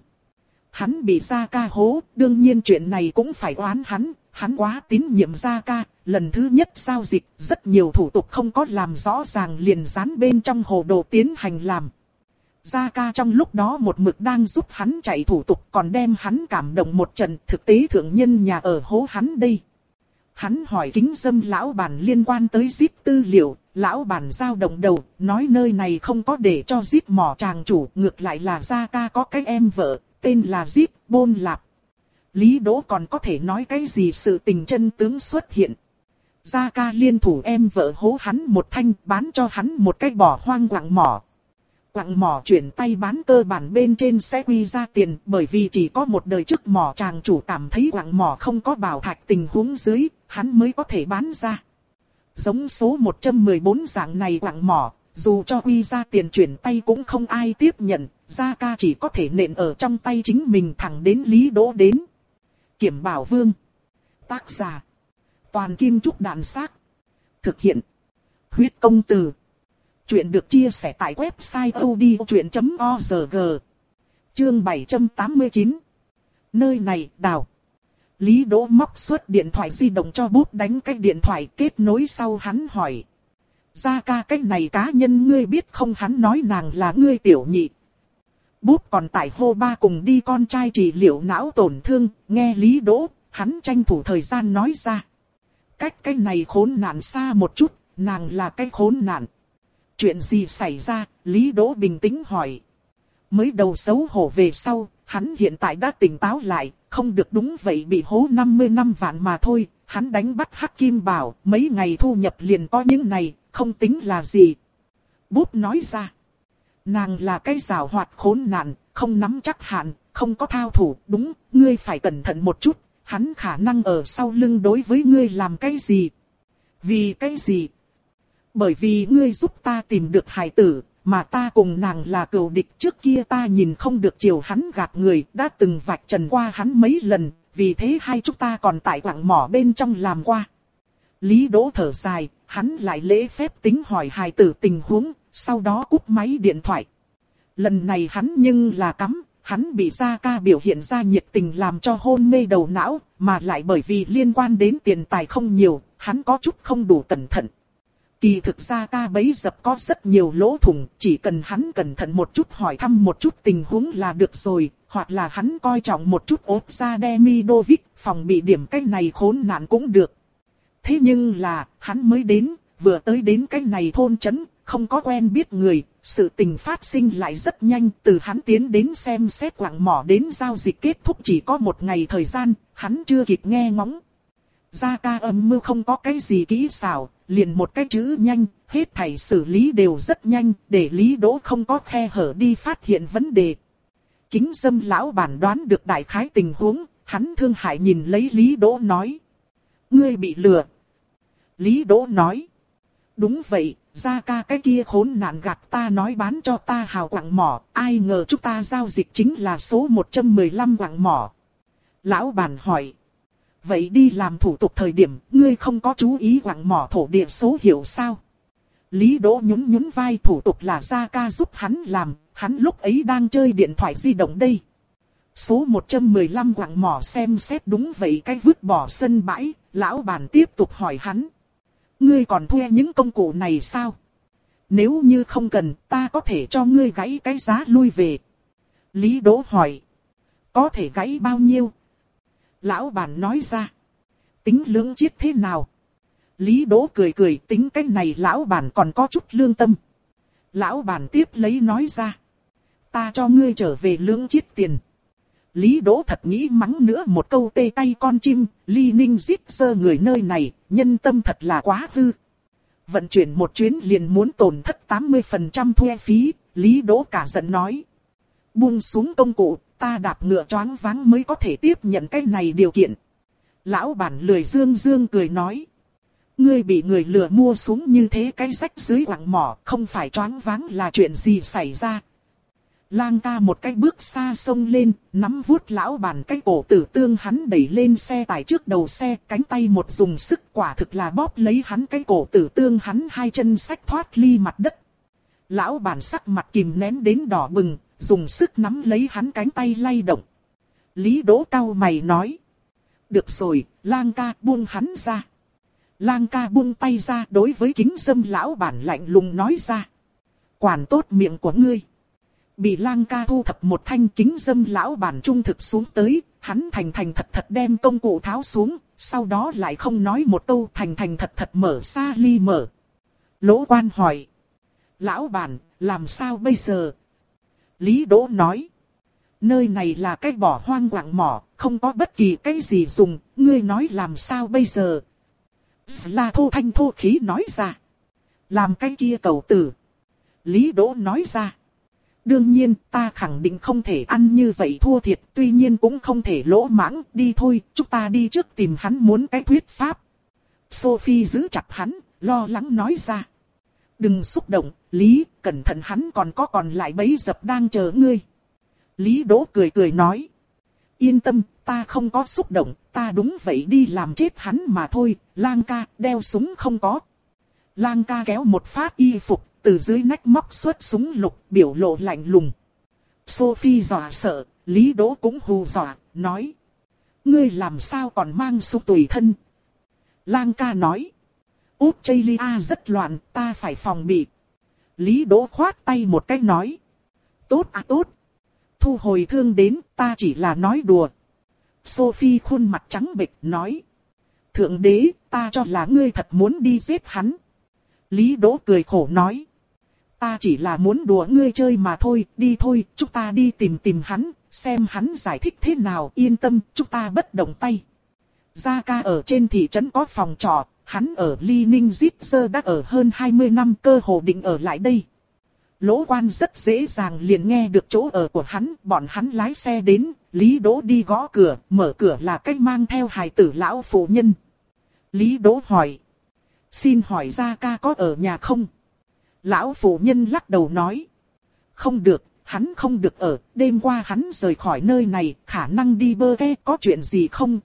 A: Hắn bị Gia Ca hố, đương nhiên chuyện này cũng phải oán hắn, hắn quá tín nhiệm Gia Ca. Lần thứ nhất giao dịch, rất nhiều thủ tục không có làm rõ ràng liền dán bên trong hồ đồ tiến hành làm. Gia Ca trong lúc đó một mực đang giúp hắn chạy thủ tục, còn đem hắn cảm động một trận. Thực tế thượng nhân nhà ở hố hắn đây. Hắn hỏi Kính Dâm lão bản liên quan tới zip tư liệu, lão bản dao động đầu, nói nơi này không có để cho zip mỏ tràng chủ, ngược lại là Gia Ca có cái em vợ, tên là zip Bôn Lạp. Lý Đỗ còn có thể nói cái gì sự tình chân tướng xuất hiện. Gia Ca liên thủ em vợ hố hắn một thanh, bán cho hắn một cái bỏ hoang quặng mỏ. Quặng mỏ chuyển tay bán cơ bản bên trên sẽ quy ra tiền, bởi vì chỉ có một đời trước mỏ tràng chủ cảm thấy quặng mỏ không có bảo thạch tình huống dưới, hắn mới có thể bán ra. Giống số một trăm mười bốn dạng này quặng mỏ, dù cho quy ra tiền chuyển tay cũng không ai tiếp nhận, Gia Ca chỉ có thể nện ở trong tay chính mình thẳng đến Lý Đỗ đến. Kiểm Bảo Vương. Tác giả. Toàn Kim Trúc Đạn Xác. Thực hiện. Huyết Công Từ. Chuyện được chia sẻ tại website odchuyện chấm org. Chương bảy trăm tám mươi chín. Nơi này đào. Lý Đỗ móc xuất điện thoại di động cho Bút đánh cái điện thoại kết nối sau hắn hỏi. Gia Ca cái này cá nhân ngươi biết không, hắn nói nàng là ngươi tiểu nhị. Bút còn tại hô ba cùng đi con trai trị liệu não tổn thương, nghe Lý Đỗ, hắn tranh thủ thời gian nói ra. Cách cái này khốn nạn xa một chút, nàng là cái khốn nạn. Chuyện gì xảy ra, Lý Đỗ bình tĩnh hỏi. Mới đầu xấu hổ về sau, hắn hiện tại đã tỉnh táo lại, không được đúng vậy bị hố năm mươi năm vạn mà thôi. Hắn đánh bắt Hắc Kim Bảo, mấy ngày thu nhập liền có những này, không tính là gì. Bút nói ra. Nàng là cái giàu hoạt khốn nạn, không nắm chắc hạn, không có thao thủ, đúng, ngươi phải cẩn thận một chút, hắn khả năng ở sau lưng đối với ngươi làm cái gì. Vì cái gì? Bởi vì ngươi giúp ta tìm được hài tử, mà ta cùng nàng là cừu địch, trước kia ta nhìn không được chiều hắn gạt người, đã từng vạch trần qua hắn mấy lần, vì thế hai chúng ta còn tại quặng mỏ bên trong làm qua. Lý Đỗ thở dài, hắn lại lễ phép tính hỏi hài tử tình huống, sau đó cúp máy điện thoại. Lần này hắn nhưng là cắm, hắn bị Gia Ca biểu hiện ra nhiệt tình làm cho hôn mê đầu não, mà lại bởi vì liên quan đến tiền tài không nhiều, hắn có chút không đủ cẩn thận. Kỳ thực Gia Ca bấy dập có rất nhiều lỗ thủng, chỉ cần hắn cẩn thận một chút hỏi thăm một chút tình huống là được rồi, hoặc là hắn coi trọng một chút ốp ra Demidovic, phòng bị điểm cái này khốn nạn cũng được. Thế nhưng là, hắn mới đến, vừa tới đến cái này thôn trấn, không có quen biết người, sự tình phát sinh lại rất nhanh, từ hắn tiến đến xem xét quặng mỏ đến giao dịch kết thúc chỉ có một ngày thời gian, hắn chưa kịp nghe ngóng. Gia Ca âm mưu không có cái gì kỹ xảo, liền một cái chữ nhanh, hết thảy xử lý đều rất nhanh, để Lý Đỗ không có khe hở đi phát hiện vấn đề. Kính Dâm lão bản đoán được đại khái tình huống, hắn thương hại nhìn lấy Lý Đỗ nói. Ngươi bị lừa. Lý Đỗ nói. Đúng vậy, Gia Ca cái kia khốn nạn gạt ta nói bán cho ta hào quặng mỏ, ai ngờ chúng ta giao dịch chính là số một trăm mười lăm quặng mỏ. Lão bản hỏi. Vậy đi làm thủ tục thời điểm, ngươi không có chú ý quặng mỏ thổ địa số hiệu sao? Lý Đỗ nhún nhún vai, thủ tục là Gia Ca giúp hắn làm, hắn lúc ấy đang chơi điện thoại di động đây. Số một trăm mười lăm quặng mỏ xem xét đúng vậy cái vứt bỏ sân bãi, lão bản tiếp tục hỏi hắn. Ngươi còn thuê những công cụ này sao? Nếu như không cần, ta có thể cho ngươi gãy cái giá lui về. Lý Đỗ hỏi. Có thể gãy bao nhiêu? Lão bản nói ra. Tính lưỡng chiết thế nào? Lý Đỗ cười cười, tính cái này lão bản còn có chút lương tâm. Lão bản tiếp lấy nói ra. Ta cho ngươi trở về lưỡng chiết tiền. Lý Đỗ thật nghĩ mắng nữa một câu tê tay con chim, Ly Ninh giết sơ người nơi này, nhân tâm thật là quá hư. Vận chuyển một chuyến liền muốn tổn thất tám mươi phần trăm thuê phí, Lý Đỗ cả giận nói. Buông xuống công cụ, ta đạp ngựa choáng váng mới có thể tiếp nhận cái này điều kiện. Lão bản lười dương dương cười nói. Ngươi bị người lừa mua xuống như thế cái rách dưới quặng mỏ, không phải choáng váng là chuyện gì xảy ra. Lang ca một cái bước xa xông lên, nắm vuốt lão bản cái cổ tử tương hắn đẩy lên xe tải trước đầu xe, cánh tay một dùng sức quả thực là bóp lấy hắn cái cổ tử tương hắn hai chân xách thoát ly mặt đất. Lão bản sắc mặt kìm nén đến đỏ bừng, dùng sức nắm lấy hắn cánh tay lay động. Lý Đỗ cau mày nói. Được rồi, Lang ca buông hắn ra. Lang ca buông tay ra, đối với kính dâm lão bản lạnh lùng nói ra. Quản tốt miệng của ngươi. Bị Lang ca thu thập một thanh kính dâm lão bản trung thực xuống tới, hắn thành thành thật thật đem công cụ tháo xuống, sau đó lại không nói một câu, thành thành thật thật mở xa ly mở. Lỗ Quan hỏi. Lão bản, làm sao bây giờ? Lý Đỗ nói. Nơi này là cái bỏ hoang quặng mỏ, không có bất kỳ cái gì dùng, ngươi nói làm sao bây giờ? Là thô thanh thô khí nói ra. Làm cái kia cầu tử. Lý Đỗ nói ra. Đương nhiên, ta khẳng định không thể ăn như vậy thua thiệt, tuy nhiên cũng không thể lỗ mãng, đi thôi, chúng ta đi trước tìm hắn muốn cái thuyết pháp. Sophie giữ chặt hắn, lo lắng nói ra. Đừng xúc động, Lý, cẩn thận hắn còn có còn lại bẫy dập đang chờ ngươi. Lý Đỗ cười cười nói. Yên tâm, ta không có xúc động, ta đúng vậy đi làm chết hắn mà thôi, Lang ca, đeo súng không có. Lang ca kéo một phát y phục, từ dưới nách móc xuất súng lục, biểu lộ lạnh lùng. Sophie dọa sợ, Lý Đỗ cũng hù dọa, nói. Ngươi làm sao còn mang súng tùy thân? Lang ca nói. Australia rất loạn, ta phải phòng bị. Lý Đỗ khoát tay một cái nói. Tốt à tốt. Thu hồi thương đến, ta chỉ là nói đùa. Sophie khuôn mặt trắng bệch nói. Thượng đế, ta cho là ngươi thật muốn đi giết hắn. Lý Đỗ cười khổ nói. Ta chỉ là muốn đùa ngươi chơi mà thôi, đi thôi, chúng ta đi tìm tìm hắn, xem hắn giải thích thế nào, yên tâm, chúng ta bất động tay. Gia Ca ở trên thị trấn có phòng trọ, hắn ở Ly Ninh Zipser đã ở hơn hai mươi năm, cơ hồ định ở lại đây. Lỗ Quan rất dễ dàng liền nghe được chỗ ở của hắn, bọn hắn lái xe đến, Lý Đỗ đi gõ cửa, mở cửa là cách mang theo hài tử lão phụ nhân. Lý Đỗ hỏi. Xin hỏi Gia Ca có ở nhà không? Lão phụ nhân lắc đầu nói. Không được, hắn không được ở, đêm qua hắn rời khỏi nơi này, khả năng đi bơ ke, có chuyện gì không?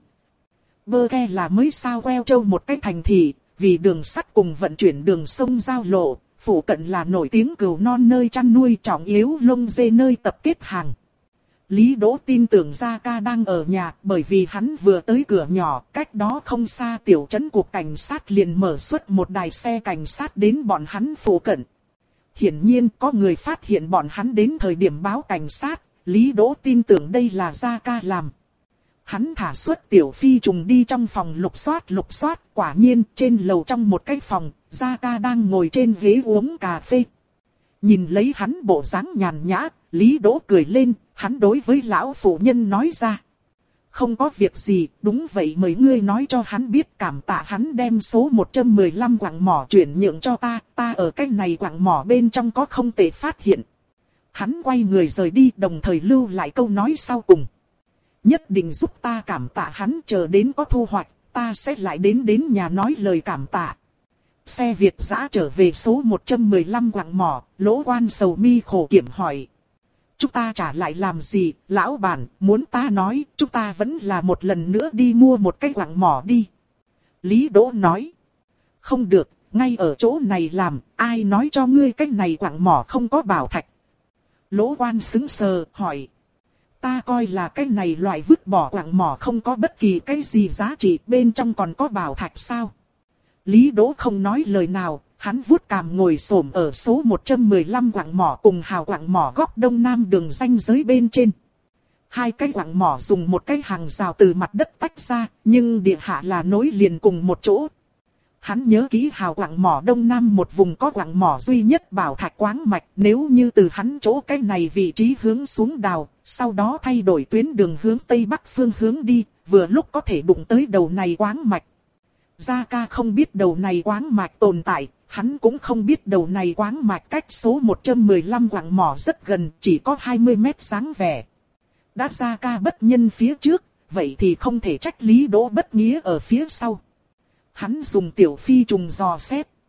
A: Bơ ke là mới sao queo châu một cái thành thị, vì đường sắt cùng vận chuyển đường sông giao lộ, phủ cận là nổi tiếng cừu non nơi chăn nuôi, trọng yếu lông dê nơi tập kết hàng. Lý Đỗ tin tưởng Gia Ca đang ở nhà, bởi vì hắn vừa tới cửa nhỏ, cách đó không xa tiểu trấn cục cảnh sát liền mở xuất một đài xe cảnh sát đến bọn hắn phủ cận. Hiển nhiên có người phát hiện bọn hắn đến thời điểm báo cảnh sát, Lý Đỗ tin tưởng đây là Gia Ca làm. Hắn thả xuất tiểu phi trùng đi trong phòng lục soát lục soát, quả nhiên trên lầu trong một cái phòng, Gia Ca đang ngồi trên ghế uống cà phê. Nhìn lấy hắn bộ dáng nhàn nhã, Lý Đỗ cười lên, hắn đối với lão phụ nhân nói ra. Không có việc gì, đúng vậy mời ngươi nói cho hắn biết, cảm tạ hắn đem số một trăm mười lăm quặng mỏ chuyển nhượng cho ta, ta ở cái này quặng mỏ bên trong có không tệ phát hiện. Hắn quay người rời đi, đồng thời lưu lại câu nói sau cùng. Nhất định giúp ta cảm tạ hắn, chờ đến có thu hoạch, ta sẽ lại đến đến nhà nói lời cảm tạ. Xe Việt dã trở về số một trăm mười lăm quặng mỏ, Lỗ Quan sầu mi khổ kiểm hỏi. Chúng ta trả lại làm gì, lão bản, muốn ta nói, chúng ta vẫn là một lần nữa đi mua một cái quặng mỏ đi. Lý Đỗ nói. Không được, ngay ở chỗ này làm, ai nói cho ngươi cái này quặng mỏ không có bảo thạch? Lỗ Quan sững sờ, hỏi. Ta coi là cái này loại vứt bỏ quặng mỏ không có bất kỳ cái gì giá trị, bên trong còn có bảo thạch sao? Lý Đỗ không nói lời nào, hắn vuốt cằm ngồi xổm ở số một trăm mười lăm quặng mỏ cùng hào quặng mỏ góc đông nam đường ranh giới bên trên. Hai cái quặng mỏ dùng một cái hàng rào từ mặt đất tách ra, nhưng địa hạ là nối liền cùng một chỗ. Hắn nhớ kỹ hào quặng mỏ đông nam một vùng có quặng mỏ duy nhất bảo thạch quáng mạch, nếu như từ hắn chỗ cái này vị trí hướng xuống đào, sau đó thay đổi tuyến đường hướng tây bắc phương hướng đi, vừa lúc có thể đụng tới đầu này quáng mạch. Gia Ca không biết đầu này quáng mạch tồn tại, hắn cũng không biết đầu này quáng mạch cách số một trăm mười lăm quặng mỏ rất gần, chỉ có hai mươi mét dáng vẻ. Đã Gia Ca bất nhân phía trước, vậy thì không thể trách Lý Đỗ bất nghĩa ở phía sau. Hắn dùng tiểu phi trùng dò xét.